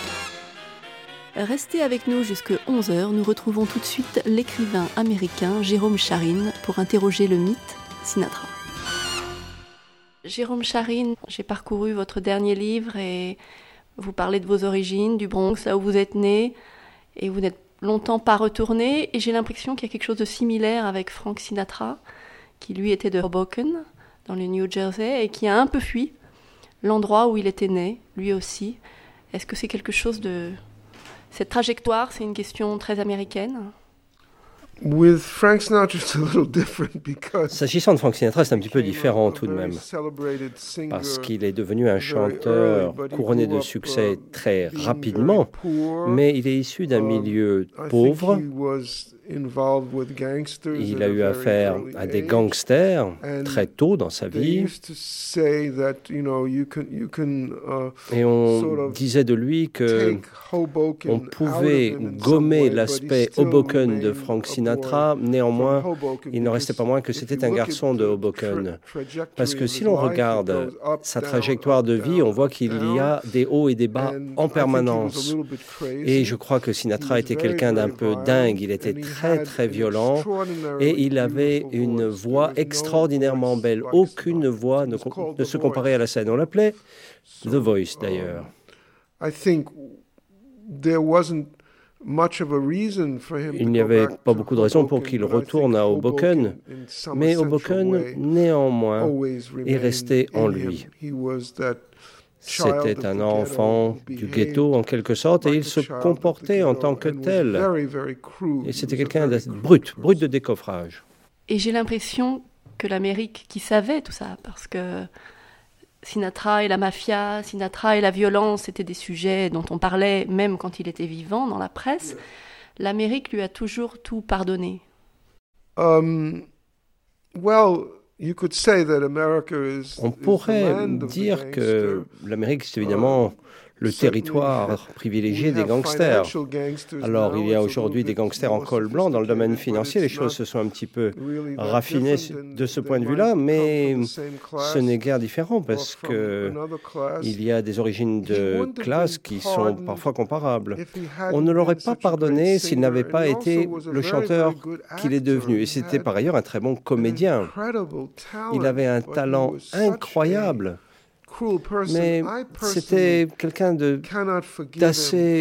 Restez avec nous jusqu'à 11h, nous retrouvons tout de suite l'écrivain américain Jérôme Charine pour interroger le mythe Sinatra. Jérôme Charine, j'ai parcouru votre dernier livre et vous parlez de vos origines, du Bronx, là où vous êtes né, et vous n'êtes longtemps pas retourné, et j'ai l'impression qu'il y a quelque chose de similaire avec Frank Sinatra, qui lui était de Hoboken, dans le New Jersey, et qui a un peu fui l'endroit où il était né, lui aussi. Est-ce que c'est quelque chose de... Cette trajectoire, c'est une question très américaine. S'agissant de Frank Sinatra, c'est un petit peu différent tout de même, parce qu'il est devenu un chanteur couronné de succès très rapidement, mais il est issu d'un milieu pauvre. Il a eu affaire à des gangsters très tôt dans sa vie. Et on disait de lui qu'on pouvait gommer l'aspect Hoboken de Frank Sinatra. Néanmoins, il ne restait pas moins que c'était un garçon de Hoboken. Parce que si l'on regarde sa trajectoire de vie, on voit qu'il y a des hauts et des bas en permanence. Et je crois que Sinatra était quelqu'un d'un peu dingue. Il était très, très violent. Et il avait une voix extraordinairement belle. Aucune voix ne se comparait à la scène. On l'appelait The Voice, d'ailleurs. Il n'y avait pas beaucoup de raisons pour qu'il retourne à Hoboken, mais Hoboken, néanmoins, est resté en lui. C'était un enfant du ghetto, en quelque sorte, et il se comportait en tant que tel. Et c'était quelqu'un de brut de décoffrage. Et j'ai l'impression que l'Amérique, qui savait tout ça, parce que Sinatra et la mafia, Sinatra et la violence, c'était des sujets dont on parlait même quand il était vivant dans la presse, l'Amérique lui a toujours tout pardonné. On pourrait dire que l'Amérique, c'est évidemment le territoire privilégié des gangsters. Alors, il y a aujourd'hui des gangsters en col blanc dans le domaine financier. Les choses se sont un petit peu raffinées de ce point de vue-là, mais ce n'est guère différent parce qu'il y a des origines de classe qui sont parfois comparables. On ne l'aurait pas pardonné s'il n'avait pas été le chanteur qu'il est devenu. Et c'était par ailleurs un très bon comédien. Il avait un talent incroyable. Mais c'était quelqu'un d'assez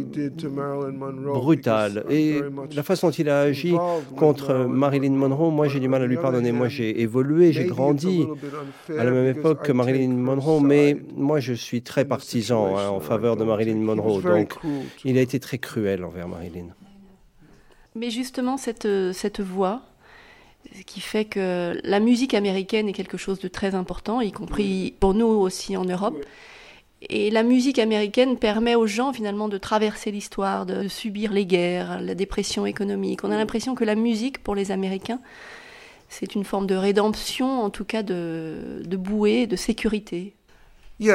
brutal. Et la façon dont il a agi contre Marilyn Monroe, moi j'ai du mal à lui pardonner. Moi j'ai évolué, j'ai grandi à la même époque que Marilyn Monroe, mais moi je suis très partisan en faveur de Marilyn Monroe. Donc il a été très cruel envers Marilyn. Mais justement, cette voix qui fait que la musique américaine est quelque chose de très important, y compris pour nous aussi en Europe. Et la musique américaine permet aux gens finalement de traverser l'histoire, de subir les guerres, la dépression économique. On a l'impression que la musique, pour les Américains, c'est une forme de rédemption, en tout cas de bouée, de sécurité. Oui,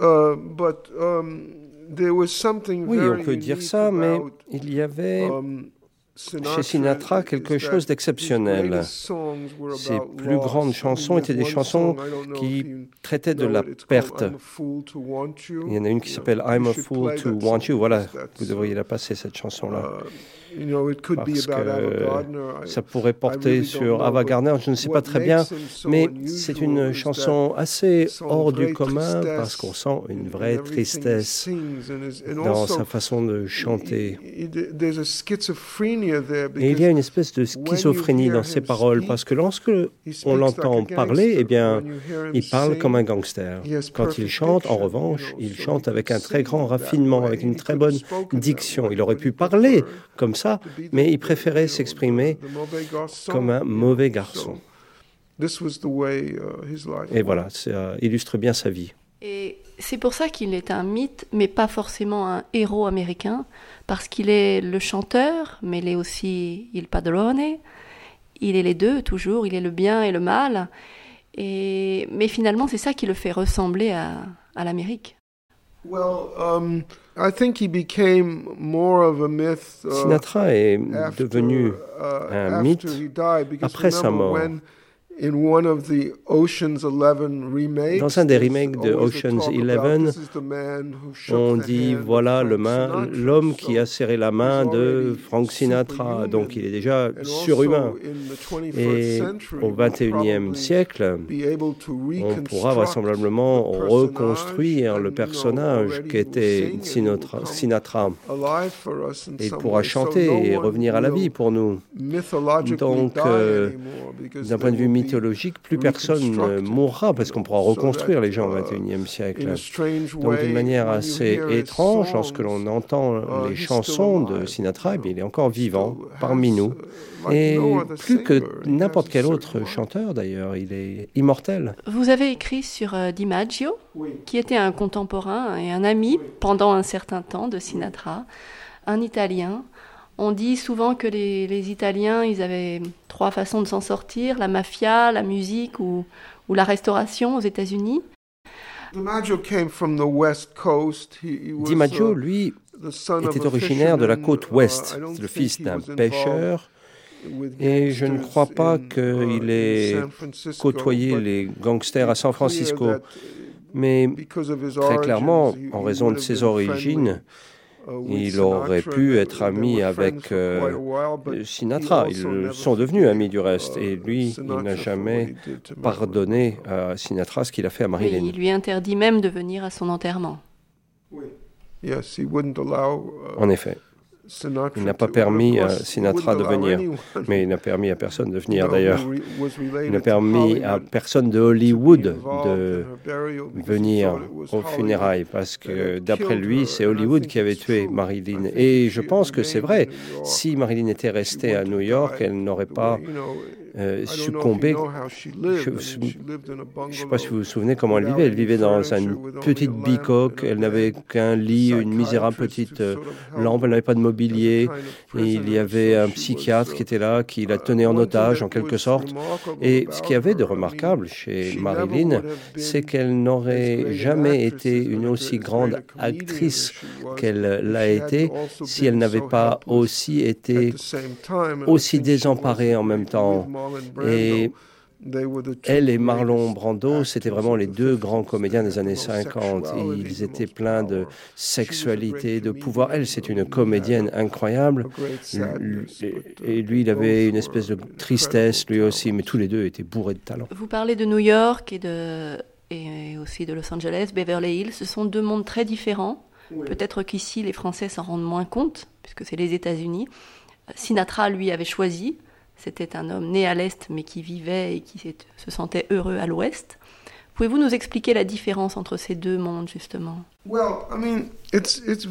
on peut dire ça, mais il y avait chez Sinatra quelque chose d'exceptionnel. Ses plus grandes chansons étaient des chansons qui traitaient de la perte. Il y en a une qui s'appelle « I'm a fool to want you ». Voilà, vous devriez la passer, cette chanson-là. Parce que ça pourrait porter sur Ava Gardner, je ne sais pas très bien, mais c'est une chanson assez hors du commun parce qu'on sent une vraie tristesse dans sa façon de chanter. Et il y a une espèce de schizophrénie dans ses paroles, parce que lorsque on l'entend parler, eh bien, il parle comme un gangster. Quand il chante, en revanche, il chante avec un très grand raffinement, avec une très bonne diction. Il aurait pu parler comme ça, mais il préférait s'exprimer comme un mauvais garçon. Et voilà, ça illustre bien sa vie. Et c'est pour ça qu'il est un mythe, mais pas forcément un héros américain, parce qu'il est le chanteur, mais il est aussi il padrone. Il est les deux, toujours. Il est le bien et le mal. Mais finalement, c'est ça qui le fait ressembler à l'Amérique. Sinatra est devenu un mythe après sa mort. Dans un des remakes de Ocean's 11, on dit voilà l'homme qui a serré la main de Frank Sinatra, donc il est déjà surhumain. Et au XXIe siècle, on pourra vraisemblablement reconstruire le personnage qu'était Sinatra. Et il pourra chanter et revenir à la vie pour nous. Donc, d'un point de vue mythologique, plus personne ne mourra parce qu'on pourra reconstruire les gens au XXIe siècle. Donc d'une manière assez étrange, lorsque l'on entend les chansons de Sinatra, il est encore vivant parmi nous. Et plus que n'importe quel autre chanteur d'ailleurs, il est immortel. Vous avez écrit sur DiMaggio, qui était un contemporain et un ami pendant un certain temps de Sinatra, un Italien. On dit souvent que les Italiens, ils avaient 3 façons de s'en sortir, la mafia, la musique ou la restauration aux États-Unis. DiMaggio, lui, était originaire de la côte ouest, le fils d'un pêcheur, et je ne crois pas qu'il ait côtoyé les gangsters à San Francisco. Mais très clairement, en raison de ses origines, il aurait pu être ami avec Sinatra. Ils sont devenus amis du reste. Et lui, il n'a jamais pardonné à Sinatra ce qu'il a fait à Marilyn. Oui, il lui interdit même de venir à son enterrement. En effet. Il n'a pas permis à Sinatra de venir, mais il n'a permis à personne de venir d'ailleurs. Il n'a permis à personne de Hollywood de venir aux funérailles, parce que d'après lui, c'est Hollywood qui avait tué Marilyn. Et je pense que c'est vrai. Si Marilyn était restée à New York, elle n'aurait pas succombé. Je ne sais pas si vous vous souvenez comment elle vivait. Elle vivait dans une petite bicoque, elle n'avait qu'un lit, une misérable petite lampe, elle n'avait pas de mobilier. Et il y avait un psychiatre qui était là, qui la tenait en otage en quelque sorte. Et ce qu'il y avait de remarquable chez Marilyn, c'est qu'elle n'aurait jamais été une aussi grande actrice qu'elle l'a été si elle n'avait pas aussi été aussi désemparée en même temps. Et elle et Marlon Brando, c'était vraiment les 2 grands comédiens des années 50. Et ils étaient pleins de sexualité, de pouvoir. Elle, c'est une comédienne incroyable. Et lui, il avait une espèce de tristesse, lui aussi. Mais tous les 2 étaient bourrés de talent. Vous parlez de New York et aussi de Los Angeles, Beverly Hills. Ce sont 2 mondes très différents. Peut-être qu'ici, les Français s'en rendent moins compte, puisque c'est les États-Unis. Sinatra, lui, avait choisi. C'était un homme né à l'Est, mais qui vivait et qui se sentait heureux à l'Ouest. Pouvez-vous nous expliquer la différence entre ces 2 mondes, justement ? C'est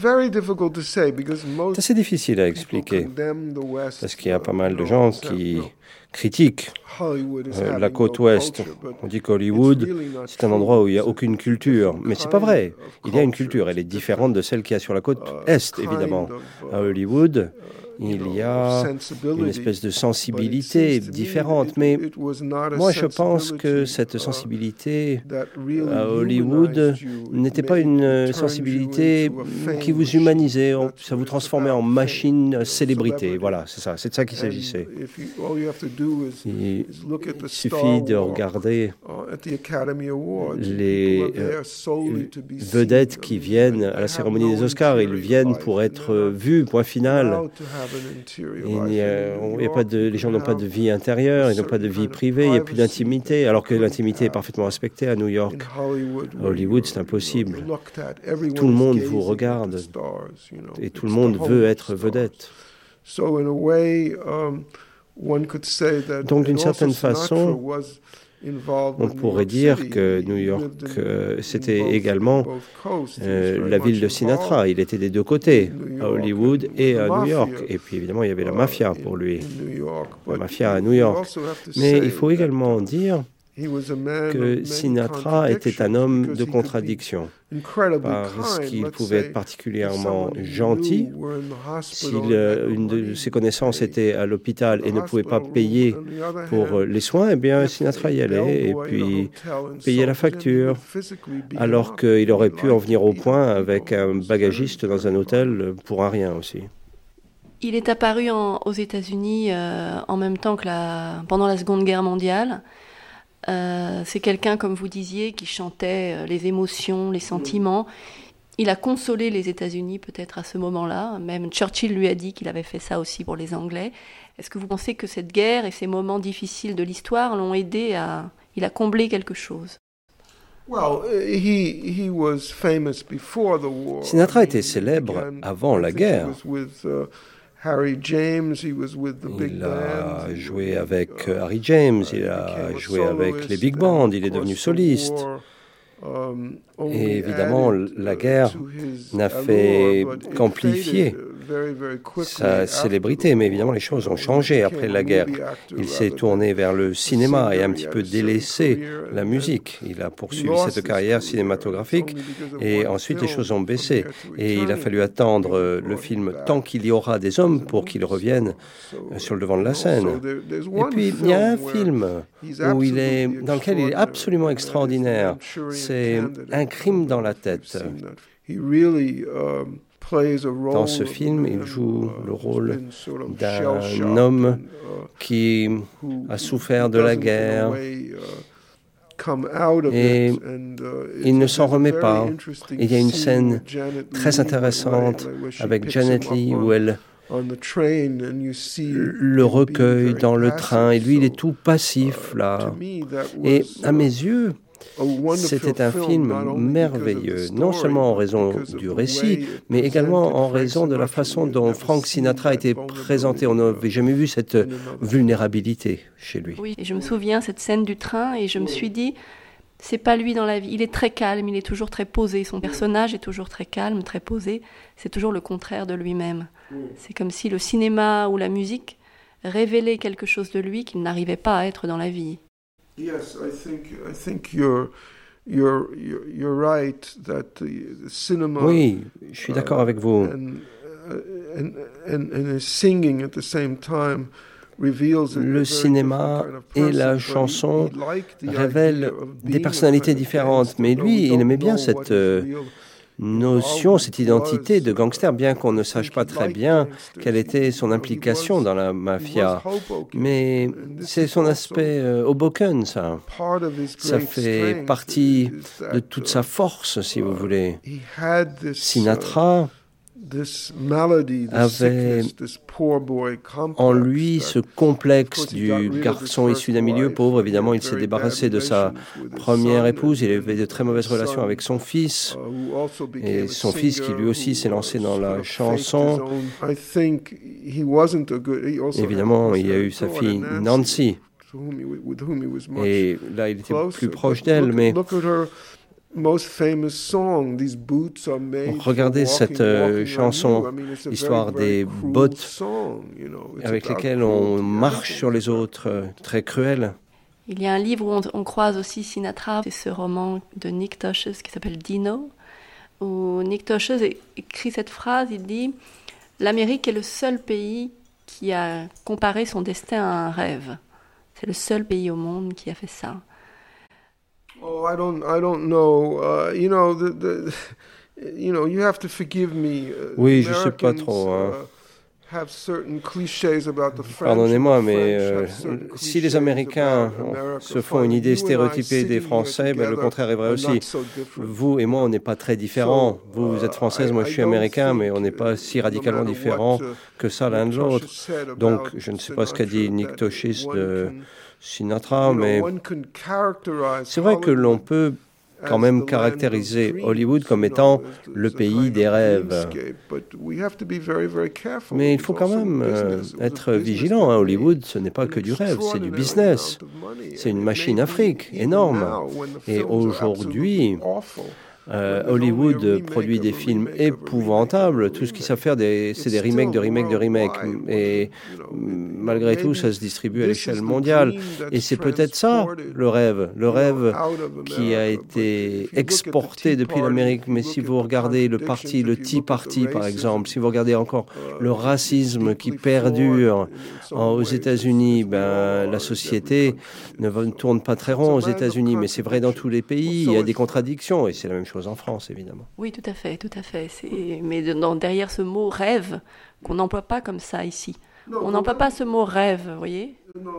assez difficile à expliquer, parce qu'il y a pas mal de gens qui critiquent la côte ouest. On dit qu'Hollywood, c'est un endroit où il n'y a aucune culture. Mais c'est pas vrai. Il y a une culture. Elle est différente de celle qu'il y a sur la côte est, évidemment. À Hollywood, il y a une espèce de sensibilité différente. Mais moi, je pense que cette sensibilité à Hollywood n'était pas une sensibilité qui vous humanisait. Ça vous transformait en machine célébrité. Voilà, c'est ça. C'est de ça qu'il s'agissait. Il suffit de regarder les vedettes qui viennent à la cérémonie des Oscars. Ils viennent pour être vus, point final. Les gens n'ont pas de vie intérieure, ils n'ont pas de vie privée, il n'y a plus d'intimité, alors que l'intimité est parfaitement respectée à New York. À Hollywood, c'est impossible. Tout le monde vous regarde et tout le monde veut être vedette. Donc d'une certaine façon, on pourrait dire que New York, c'était également la ville de Sinatra. Il était des deux côtés, à Hollywood et à New York. Et puis évidemment, il y avait la mafia pour lui, la mafia à New York. Mais il faut également dire que Sinatra était un homme de contradiction, parce qu'il pouvait être particulièrement gentil. Si une de ses connaissances était à l'hôpital et ne pouvait pas payer pour les soins, eh bien Sinatra y allait et puis payait la facture, alors qu'il aurait pu en venir au point avec un bagagiste dans un hôtel pour un rien aussi. Il est apparu aux États-Unis en même temps que pendant la Seconde Guerre mondiale. C'est quelqu'un, comme vous disiez, qui chantait les émotions, les sentiments. Il a consolé les États-Unis peut-être à ce moment-là. Même Churchill lui a dit qu'il avait fait ça aussi pour les Anglais. Est-ce que vous pensez que cette guerre et ces moments difficiles de l'histoire l'ont aidé il a comblé quelque chose? Sinatra était célèbre avant la guerre. Il a joué avec Harry James, il a joué avec les big bands, il est devenu soliste. Et évidemment, la guerre n'a fait qu'amplifier sa célébrité, mais évidemment, les choses ont changé après la guerre. Il s'est tourné vers le cinéma et a un petit peu délaissé la musique. Il a poursuivi cette carrière cinématographique et ensuite les choses ont baissé. Et il a fallu attendre le film Tant qu'il y aura des hommes pour qu'il revienne sur le devant de la scène. Et puis, il y a un film dans lequel il est absolument extraordinaire. C'est Un crime dans la tête. Dans ce film, il joue le rôle d'un homme qui a souffert de la guerre et il ne s'en remet pas. Il y a une scène très intéressante avec Janet Leigh où elle le recueille dans le train et lui, il est tout passif là. Et à mes yeux, c'était un film merveilleux, non seulement en raison du récit, mais également en raison de la façon dont Frank Sinatra était présenté. On n'avait jamais vu cette vulnérabilité chez lui. Oui, et je me souviens cette scène du train et je me suis dit, c'est pas lui dans la vie. Il est très calme, il est toujours très posé. Son personnage est toujours très calme, très posé. C'est toujours le contraire de lui-même. C'est comme si le cinéma ou la musique révélaient quelque chose de lui qu'il n'arrivait pas à être dans la vie. Yes, I think you're right that the cinema. Oui, je suis d'accord avec vous. And singing at the same time reveals le cinéma et la chanson révèlent des personnalités différentes, mais lui, il aimait bien cette notion, cette identité de gangster, bien qu'on ne sache pas très bien quelle était son implication dans la mafia. Mais c'est son aspect Hoboken, ça. Ça fait partie de toute sa force, si vous voulez. Sinatra avait en lui ce complexe du garçon issu d'un milieu pauvre. Évidemment, il s'est débarrassé de sa première épouse. Il avait de très mauvaises relations avec son fils. Et son fils qui lui aussi s'est lancé dans la chanson. Évidemment, il y a eu sa fille Nancy. Et là, il était plus proche d'elle, mais regardez cette chanson, l'histoire des bottes avec lesquelles on marche sur les autres, très cruel. Il y a un livre où on croise aussi Sinatra, c'est ce roman de Nick Tosches qui s'appelle Dino, où Nick Tosches écrit cette phrase, il dit « L'Amérique est le seul pays qui a comparé son destin à un rêve. C'est le seul pays au monde qui a fait ça. » Oh, I don't know. You have to forgive me. Oui, je sais pas trop. Pardonnez-moi, mais si les Américains se font une idée stéréotypée des Français, le contraire est vrai aussi. Vous et moi, on n'est pas très différents. Vous êtes française, moi je suis américain, mais on n'est pas si radicalement différents que ça l'un de l'autre. Donc, je ne sais pas ce qu'a dit Nick Tosches de Sinatra, mais c'est vrai que l'on peut quand même caractérisé Hollywood comme étant le pays des rêves. Mais il faut quand même être vigilant. Hollywood, ce n'est pas que du rêve, c'est du business. C'est une machine à fric énorme. Et aujourd'hui, Hollywood produit des films épouvantables. Tout ce qu'ils savent faire, c'est des remakes de remakes de remakes. Et malgré tout, ça se distribue à l'échelle mondiale. Et c'est peut-être ça, le rêve qui a été exporté depuis l'Amérique. Mais si vous regardez le Tea Party, par exemple, si vous regardez encore le racisme qui perdure aux États-Unis, la société ne tourne pas très rond aux États-Unis. Mais c'est vrai dans tous les pays. Il y a des contradictions. Et c'est la même chose en France, évidemment. Oui, tout à fait. Mais derrière ce mot rêve, qu'on n'emploie pas comme ça ici. On n'emploie pas ce mot rêve, vous voyez ?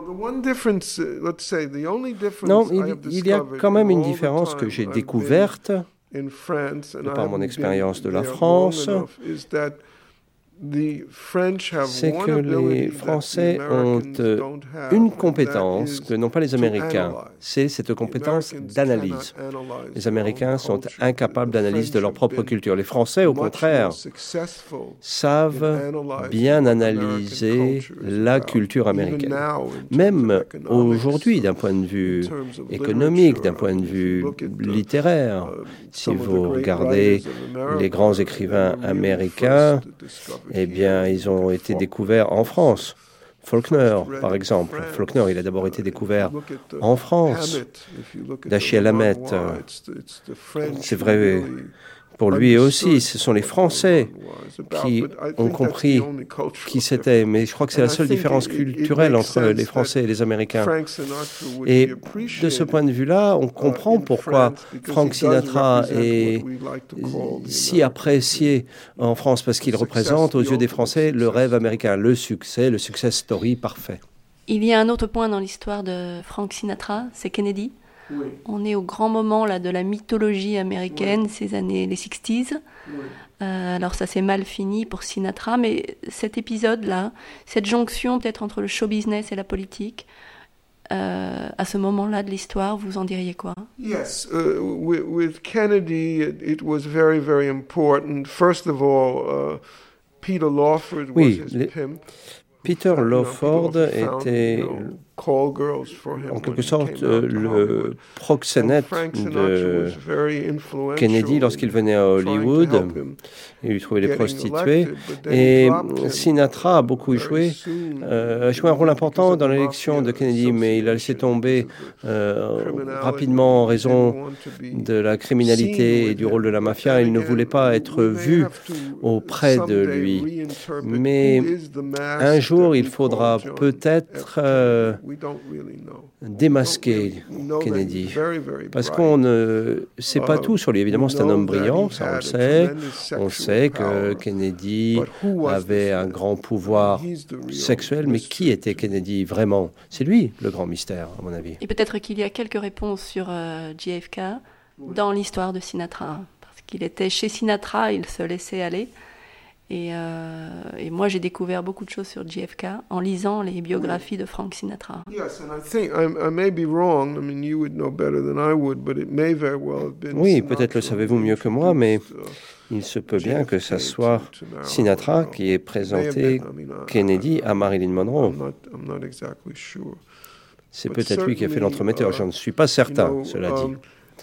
Non, il y a quand même une différence que j'ai découverte de par mon expérience de la France. C'est que les Français ont une compétence que n'ont pas les Américains. C'est cette compétence d'analyse. Les Américains sont incapables d'analyse de leur propre culture. Les Français, au contraire, savent bien analyser la culture américaine. Même aujourd'hui, d'un point de vue économique, d'un point de vue littéraire, si vous regardez les grands écrivains américains, eh bien, ils ont été découverts en France. Faulkner, par exemple. Faulkner, il a d'abord été découvert en France. Dashiell Hammett, c'est vrai pour lui aussi. Ce sont les Français qui ont compris qui c'était. Mais je crois que c'est la seule différence culturelle entre les Français et les Américains. Et de ce point de vue-là, on comprend pourquoi Frank Sinatra est si apprécié en France, parce qu'il représente aux yeux des Français le rêve américain, le success story parfait. Il y a un autre point dans l'histoire de Frank Sinatra, c'est Kennedy. Oui. On est au grand moment là, de la mythologie américaine, ces années, les 60s. Oui. Alors ça s'est mal fini pour Sinatra, mais cet épisode-là, cette jonction peut-être entre le show business et la politique, à ce moment-là de l'histoire, vous en diriez quoi? Yes, with Kennedy, it was very, very important. First of all, Peter Lawford was his pimp. Peter Lawford était en quelque sorte le proxénète de Kennedy lorsqu'il venait à Hollywood. Il lui trouvait des prostituées. Et Sinatra a beaucoup joué un rôle important dans l'élection de Kennedy, mais il a laissé tomber rapidement en raison de la criminalité et du rôle de la mafia. Il ne voulait pas être vu auprès de lui. Mais un jour, il faudra peut-être démasquer Kennedy, parce qu'on ne sait pas tout sur lui. Évidemment, c'est un homme brillant, ça on le sait. On sait que Kennedy avait un grand pouvoir sexuel, mais qui était Kennedy vraiment? C'est lui le grand mystère, à mon avis. Et peut-être qu'il y a quelques réponses sur JFK dans l'histoire de Sinatra, parce qu'il était chez Sinatra, il se laissait aller. Et moi, j'ai découvert beaucoup de choses sur JFK en lisant les biographies de Frank Sinatra. Oui, peut-être le savez-vous mieux que moi, mais il se peut bien que ce soit Sinatra qui ait présenté Kennedy à Marilyn Monroe. C'est peut-être lui qui a fait l'entremetteur, je ne suis pas certain, cela dit.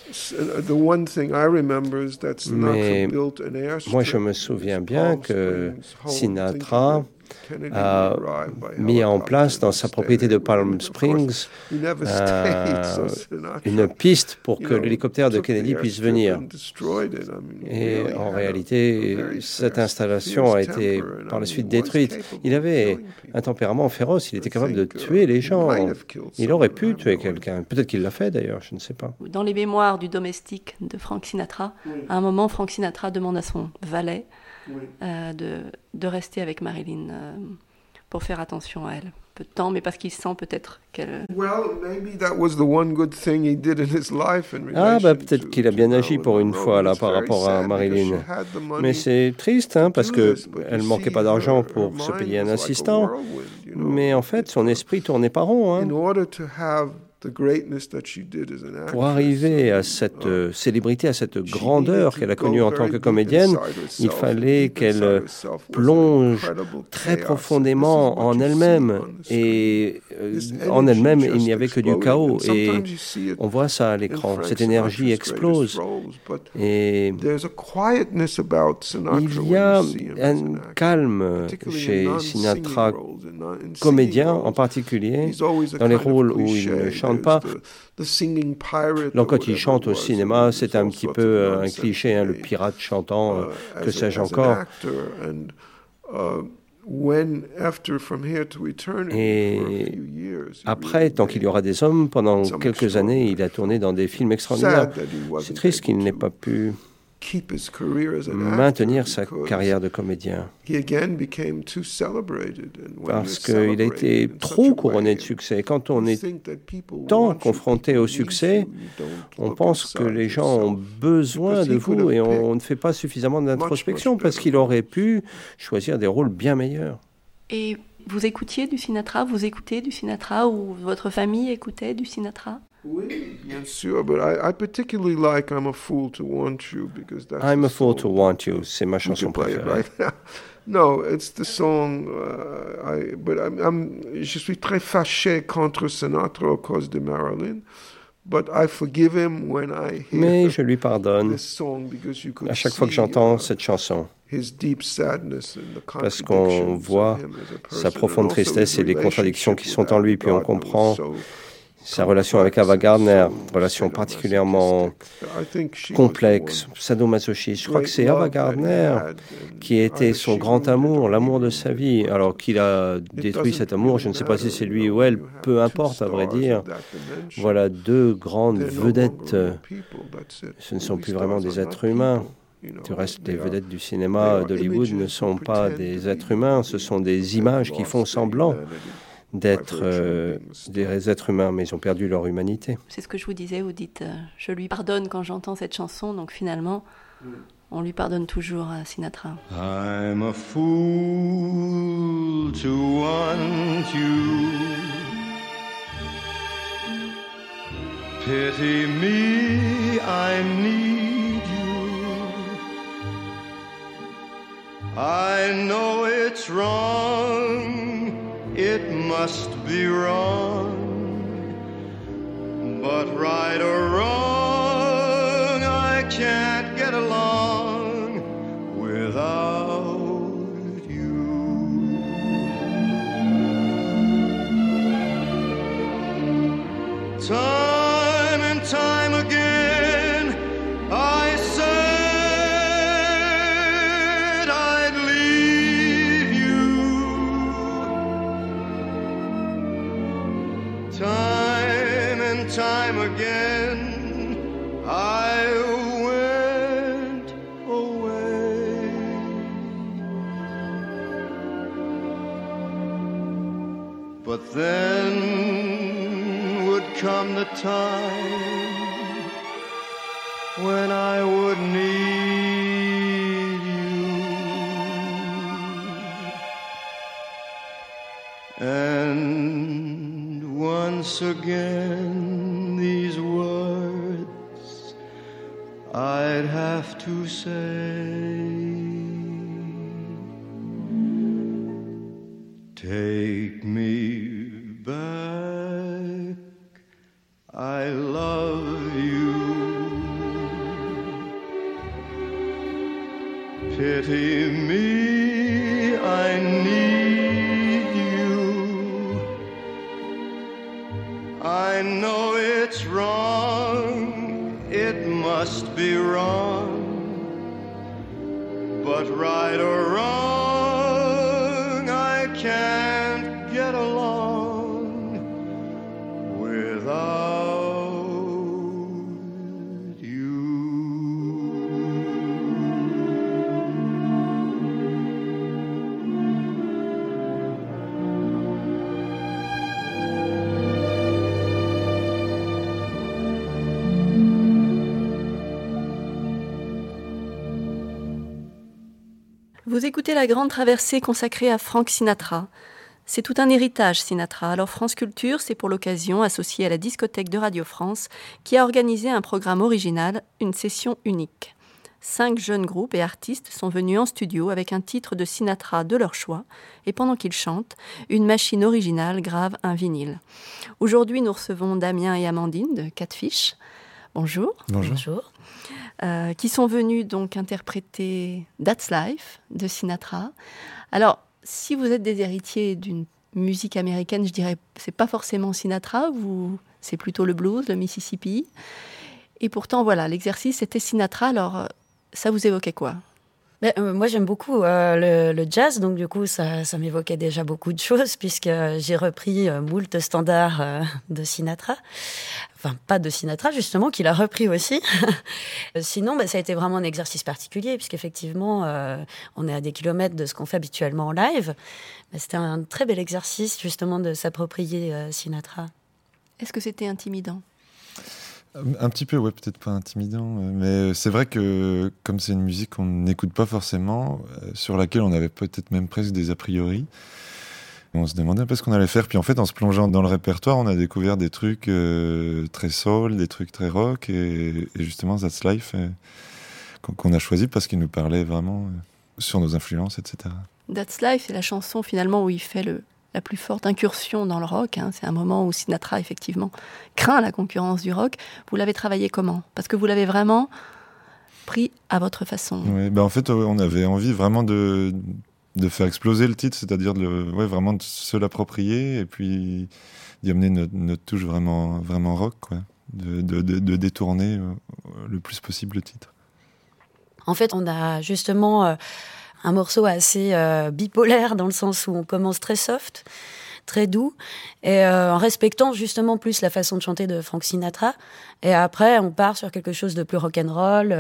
Mais moi, je me souviens bien que Sinatra a mis en place dans sa propriété de Palm Springs une piste pour que l'hélicoptère de Kennedy puisse venir. Et en réalité, cette installation a été par la suite détruite. Il avait un tempérament féroce, il était capable de tuer les gens. Il aurait pu tuer quelqu'un. Peut-être qu'il l'a fait d'ailleurs, je ne sais pas. Dans les mémoires du domestique de Frank Sinatra, à un moment, Frank Sinatra demande à son valet de rester avec Marilyn pour faire attention à elle. Peu de temps, mais parce qu'il sent peut-être qu'elle... Peut-être qu'il a bien agi pour une fois là par rapport à Marilyn. Mais c'est triste, parce qu'elle ne manquait pas d'argent pour se payer un assistant. Mais en fait, son esprit tournait pas rond. Pour arriver à cette célébrité, à cette grandeur qu'elle a connue en tant que comédienne, il fallait qu'elle plonge très profondément en elle-même. Et en elle-même, il n'y avait que du chaos. Et on voit ça à l'écran. Cette énergie explose. Et il y a un calme chez Sinatra, comédien en particulier, dans les rôles où il ne chante pas. Donc quand il chante au cinéma, c'est un petit peu un cliché, hein, le pirate chantant, que sais-je encore. Et après, tant qu'il y aura des hommes, pendant quelques années, il a tourné dans des films extraordinaires. C'est triste qu'il n'ait pas pu maintenir sa carrière de comédien. Parce qu'il a été trop couronné de succès. Quand on est tant confronté au succès, on pense que les gens ont besoin de vous et on ne fait pas suffisamment d'introspection parce qu'il aurait pu choisir des rôles bien meilleurs. Et vous écoutiez du Sinatra? Vous écoutez du Sinatra ou votre famille écoutait du Sinatra? Oui, bien sûr, but I particularly like I'm a Fool to Want You because that's I'm a Fool to Want You, c'est ma chanson préférée. No, it's the song. Je suis très fâché contre Sinatra à cause de Marilyn. But I forgive him when I hear Mais je lui pardonne à chaque fois que j'entends cette chanson. Parce qu'on voit sa profonde tristesse et les contradictions qui sont en lui, puis on comprend sa relation avec Ava Gardner, relation particulièrement complexe, sadomasochiste. Je crois que c'est Ava Gardner qui était son grand amour, l'amour de sa vie. Alors qu'il a détruit cet amour, je ne sais pas si c'est lui ou elle, peu importe à vrai dire. Voilà deux grandes vedettes. Ce ne sont plus vraiment des êtres humains. Du reste, les vedettes du cinéma d'Hollywood ne sont pas des êtres humains, ce sont des images qui font semblant d'être des êtres humains, mais ils ont perdu leur humanité. C'est ce que je vous disais, vous dites je lui pardonne quand j'entends cette chanson, donc finalement, on lui pardonne toujours à Sinatra. I'm a fool to want you. Pity me, I need you. I know it's wrong, it must be wrong, but right or wrong, I can't get along without you. Time and time again, I said I'd leave you. Time and time again, I went away. But then would come the time when I would need you, and once again these words I'd have to say. Take me back, I love you. Pity me, I need you. I know it's wrong, it must be wrong, but right or wrong, I can't get along without you. Vous écoutez La Grande Traversée consacrée à Frank Sinatra. C'est tout un héritage, Sinatra. Alors France Culture s'est pour l'occasion associée à la discothèque de Radio France qui a organisé un programme original, une session unique. 5 jeunes groupes et artistes sont venus en studio avec un titre de Sinatra de leur choix et pendant qu'ils chantent, une machine originale grave un vinyle. Aujourd'hui, nous recevons Damien et Amandine de Catfish. Bonjour. Bonjour. Qui sont venus donc interpréter That's Life de Sinatra. Alors, si vous êtes des héritiers d'une musique américaine, je dirais c'est pas forcément Sinatra, c'est plutôt le blues, le Mississippi. Et pourtant, voilà, l'exercice c'était Sinatra. Alors, ça vous évoquait quoi ? Moi, j'aime beaucoup le jazz, donc du coup, ça m'évoquait déjà beaucoup de choses, puisque j'ai repris moult standards de Sinatra. Enfin, pas de Sinatra, justement, qu'il a repris aussi. Sinon, ça a été vraiment un exercice particulier, puisqu'effectivement, on est à des kilomètres de ce qu'on fait habituellement en live. C'était un très bel exercice, justement, de s'approprier Sinatra. Est-ce que c'était intimidant ? Un petit peu, ouais, peut-être pas intimidant, mais c'est vrai que comme c'est une musique qu'on n'écoute pas forcément, sur laquelle on avait peut-être même presque des a priori, on se demandait un peu ce qu'on allait faire. Puis en fait, en se plongeant dans le répertoire, on a découvert des trucs très soul, des trucs très rock, et justement That's Life qu'on a choisi parce qu'il nous parlait vraiment sur nos influences, etc. That's Life, c'est la chanson finalement où il fait la plus forte incursion dans le rock. C'est un moment où Sinatra, effectivement, craint la concurrence du rock. Vous l'avez travaillé comment ? Parce que vous l'avez vraiment pris à votre façon. Oui, en fait, on avait envie vraiment de faire exploser le titre, c'est-à-dire vraiment de se l'approprier et puis d'y amener notre touche vraiment, vraiment rock, quoi. De détourner le plus possible le titre. En fait, on a justement un morceau assez bipolaire dans le sens où on commence très soft, très doux, et en respectant justement plus la façon de chanter de Frank Sinatra. Et après, on part sur quelque chose de plus rock'n'roll.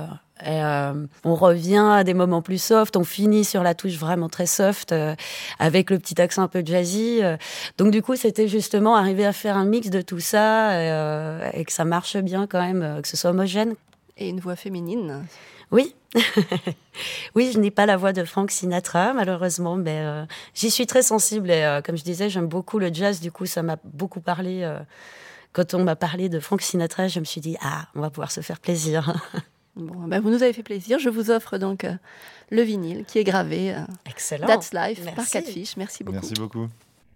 On revient à des moments plus soft. On finit sur la touche vraiment très soft, avec le petit accent un peu jazzy. Donc du coup, c'était justement arriver à faire un mix de tout ça et que ça marche bien quand même, que ce soit homogène. Et une voix féminine. Oui. Oui, je n'ai pas la voix de Frank Sinatra, malheureusement, mais j'y suis très sensible. Et comme je disais, j'aime beaucoup le jazz. Du coup, ça m'a beaucoup parlé. Quand on m'a parlé de Frank Sinatra, je me suis dit, on va pouvoir se faire plaisir. Bon, vous nous avez fait plaisir. Je vous offre donc le vinyle qui est gravé. Excellent. That's Life. Merci. Par Catfish. Merci beaucoup. Merci beaucoup.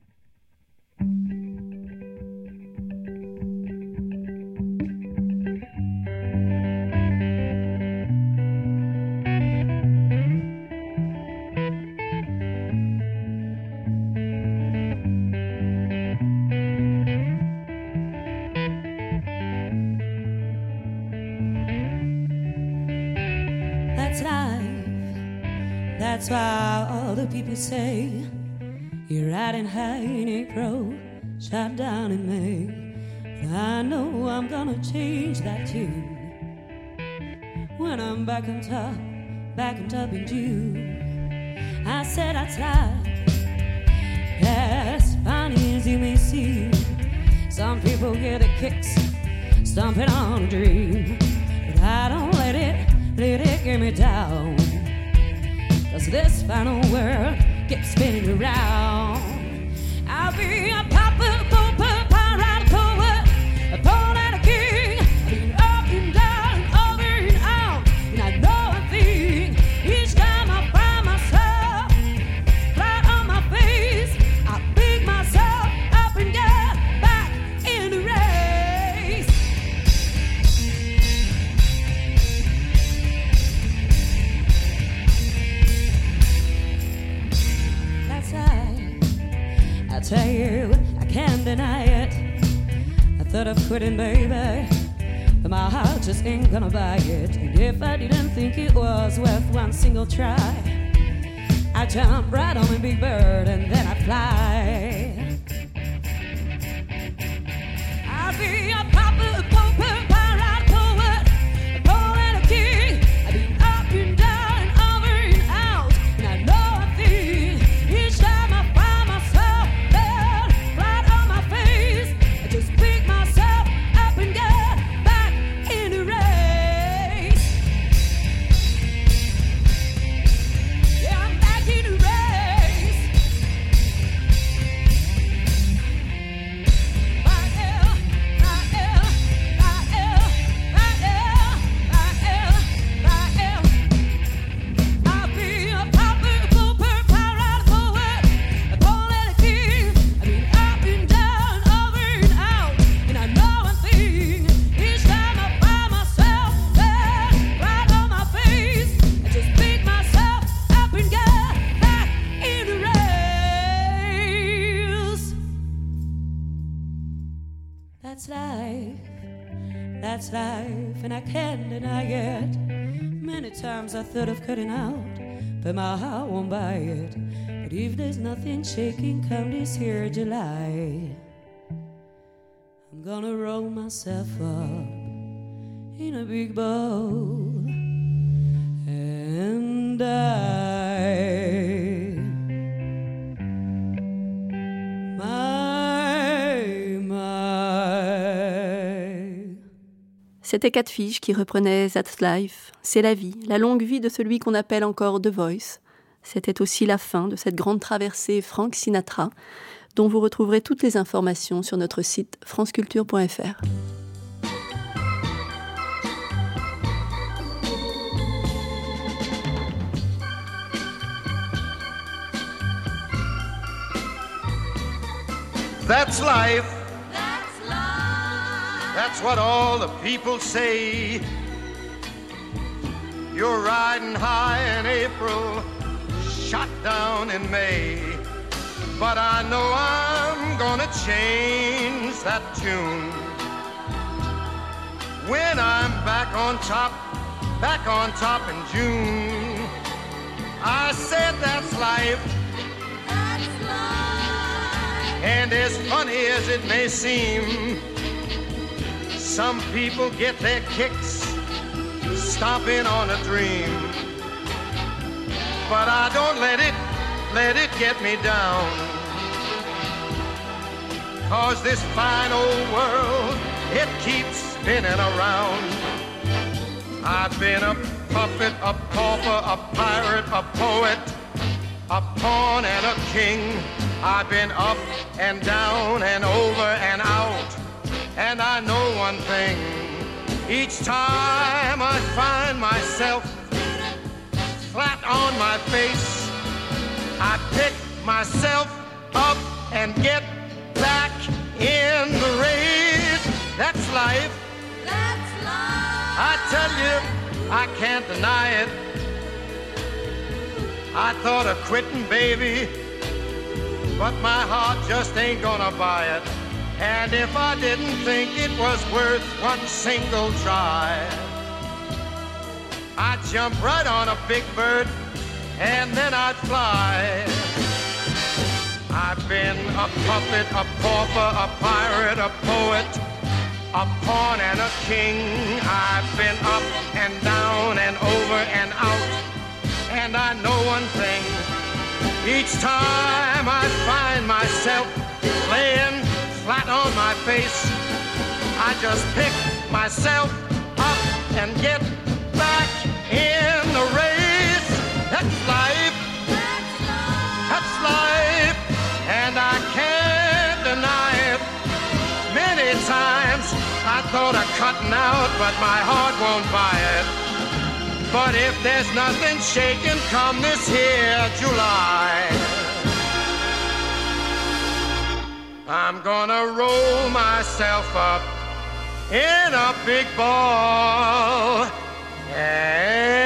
That's why all the people say you're riding high in April, shot down in May. But I know I'm gonna change that tune when I'm back on top in June. I said I tried, as funny as you may seem. Some people get the kicks, stomping on a dream, but I don't let it get me down. 'Cause this final world keeps spinning around. I'll be a papa, pirate, poet, a pawn and a king. I've been up and down, over and out, and I know a thing. Each time I find myself flat on my face, I pick myself up and get back in the race. I tell you, I can't deny it. I thought of quitting, baby, but my heart just ain't gonna buy it. And if I didn't think it was worth one single try, I jump right on a big bird and then I fly. I'll be a papa, pirate, poet, a pawn and a king. I've been up and down, over and out, and I know a thing. Each time I find myself dead, flat on my face, I just pick myself up and get back in the race. Yeah, I'm back in the race. That's life, and I can't deny it. Many times I thought of cutting out, but my heart won't buy it. But if there's nothing shaking come this here July, I'm gonna roll myself up in a big bowl and die. C'était Cat Fish qui reprenait That's Life, c'est la vie, la longue vie de celui qu'on appelle encore The Voice. C'était aussi la fin de cette grande traversée Frank Sinatra, dont vous retrouverez toutes les informations sur notre site franceculture.fr. That's life. That's what all the people say. You're riding high in April, shot down in May. But I know I'm gonna change that tune when I'm back on top in June. I said that's life. That's life. And as funny as it may seem, some people get their kicks stomping on a dream. But I don't let it get me down. 'Cause this fine old world, it keeps spinning around. I've been a puppet, a pauper, a pirate, a poet, a pawn and a king. I've been up and down and over and out. And I know one thing, each time I find myself flat on my face, I pick myself up and get back in the race. That's life. That's life. I tell you, I can't deny it. I thought of quitting, baby, but my heart just ain't gonna buy it. And if I didn't think it was worth one single try, I'd jump right on a big bird and then I'd fly. I've been a puppet, a pauper, a pirate, a poet, a pawn and a king. I've been up and down and over and out. And I know one thing, each time I find myself laying flat on my face, I just pick myself up and get back in the race. That's life. That's life. And I can't deny it. Many times I thought of cutting out, but my heart won't buy it. But if there's nothing shaking come this here July, I'm gonna roll myself up in a big ball and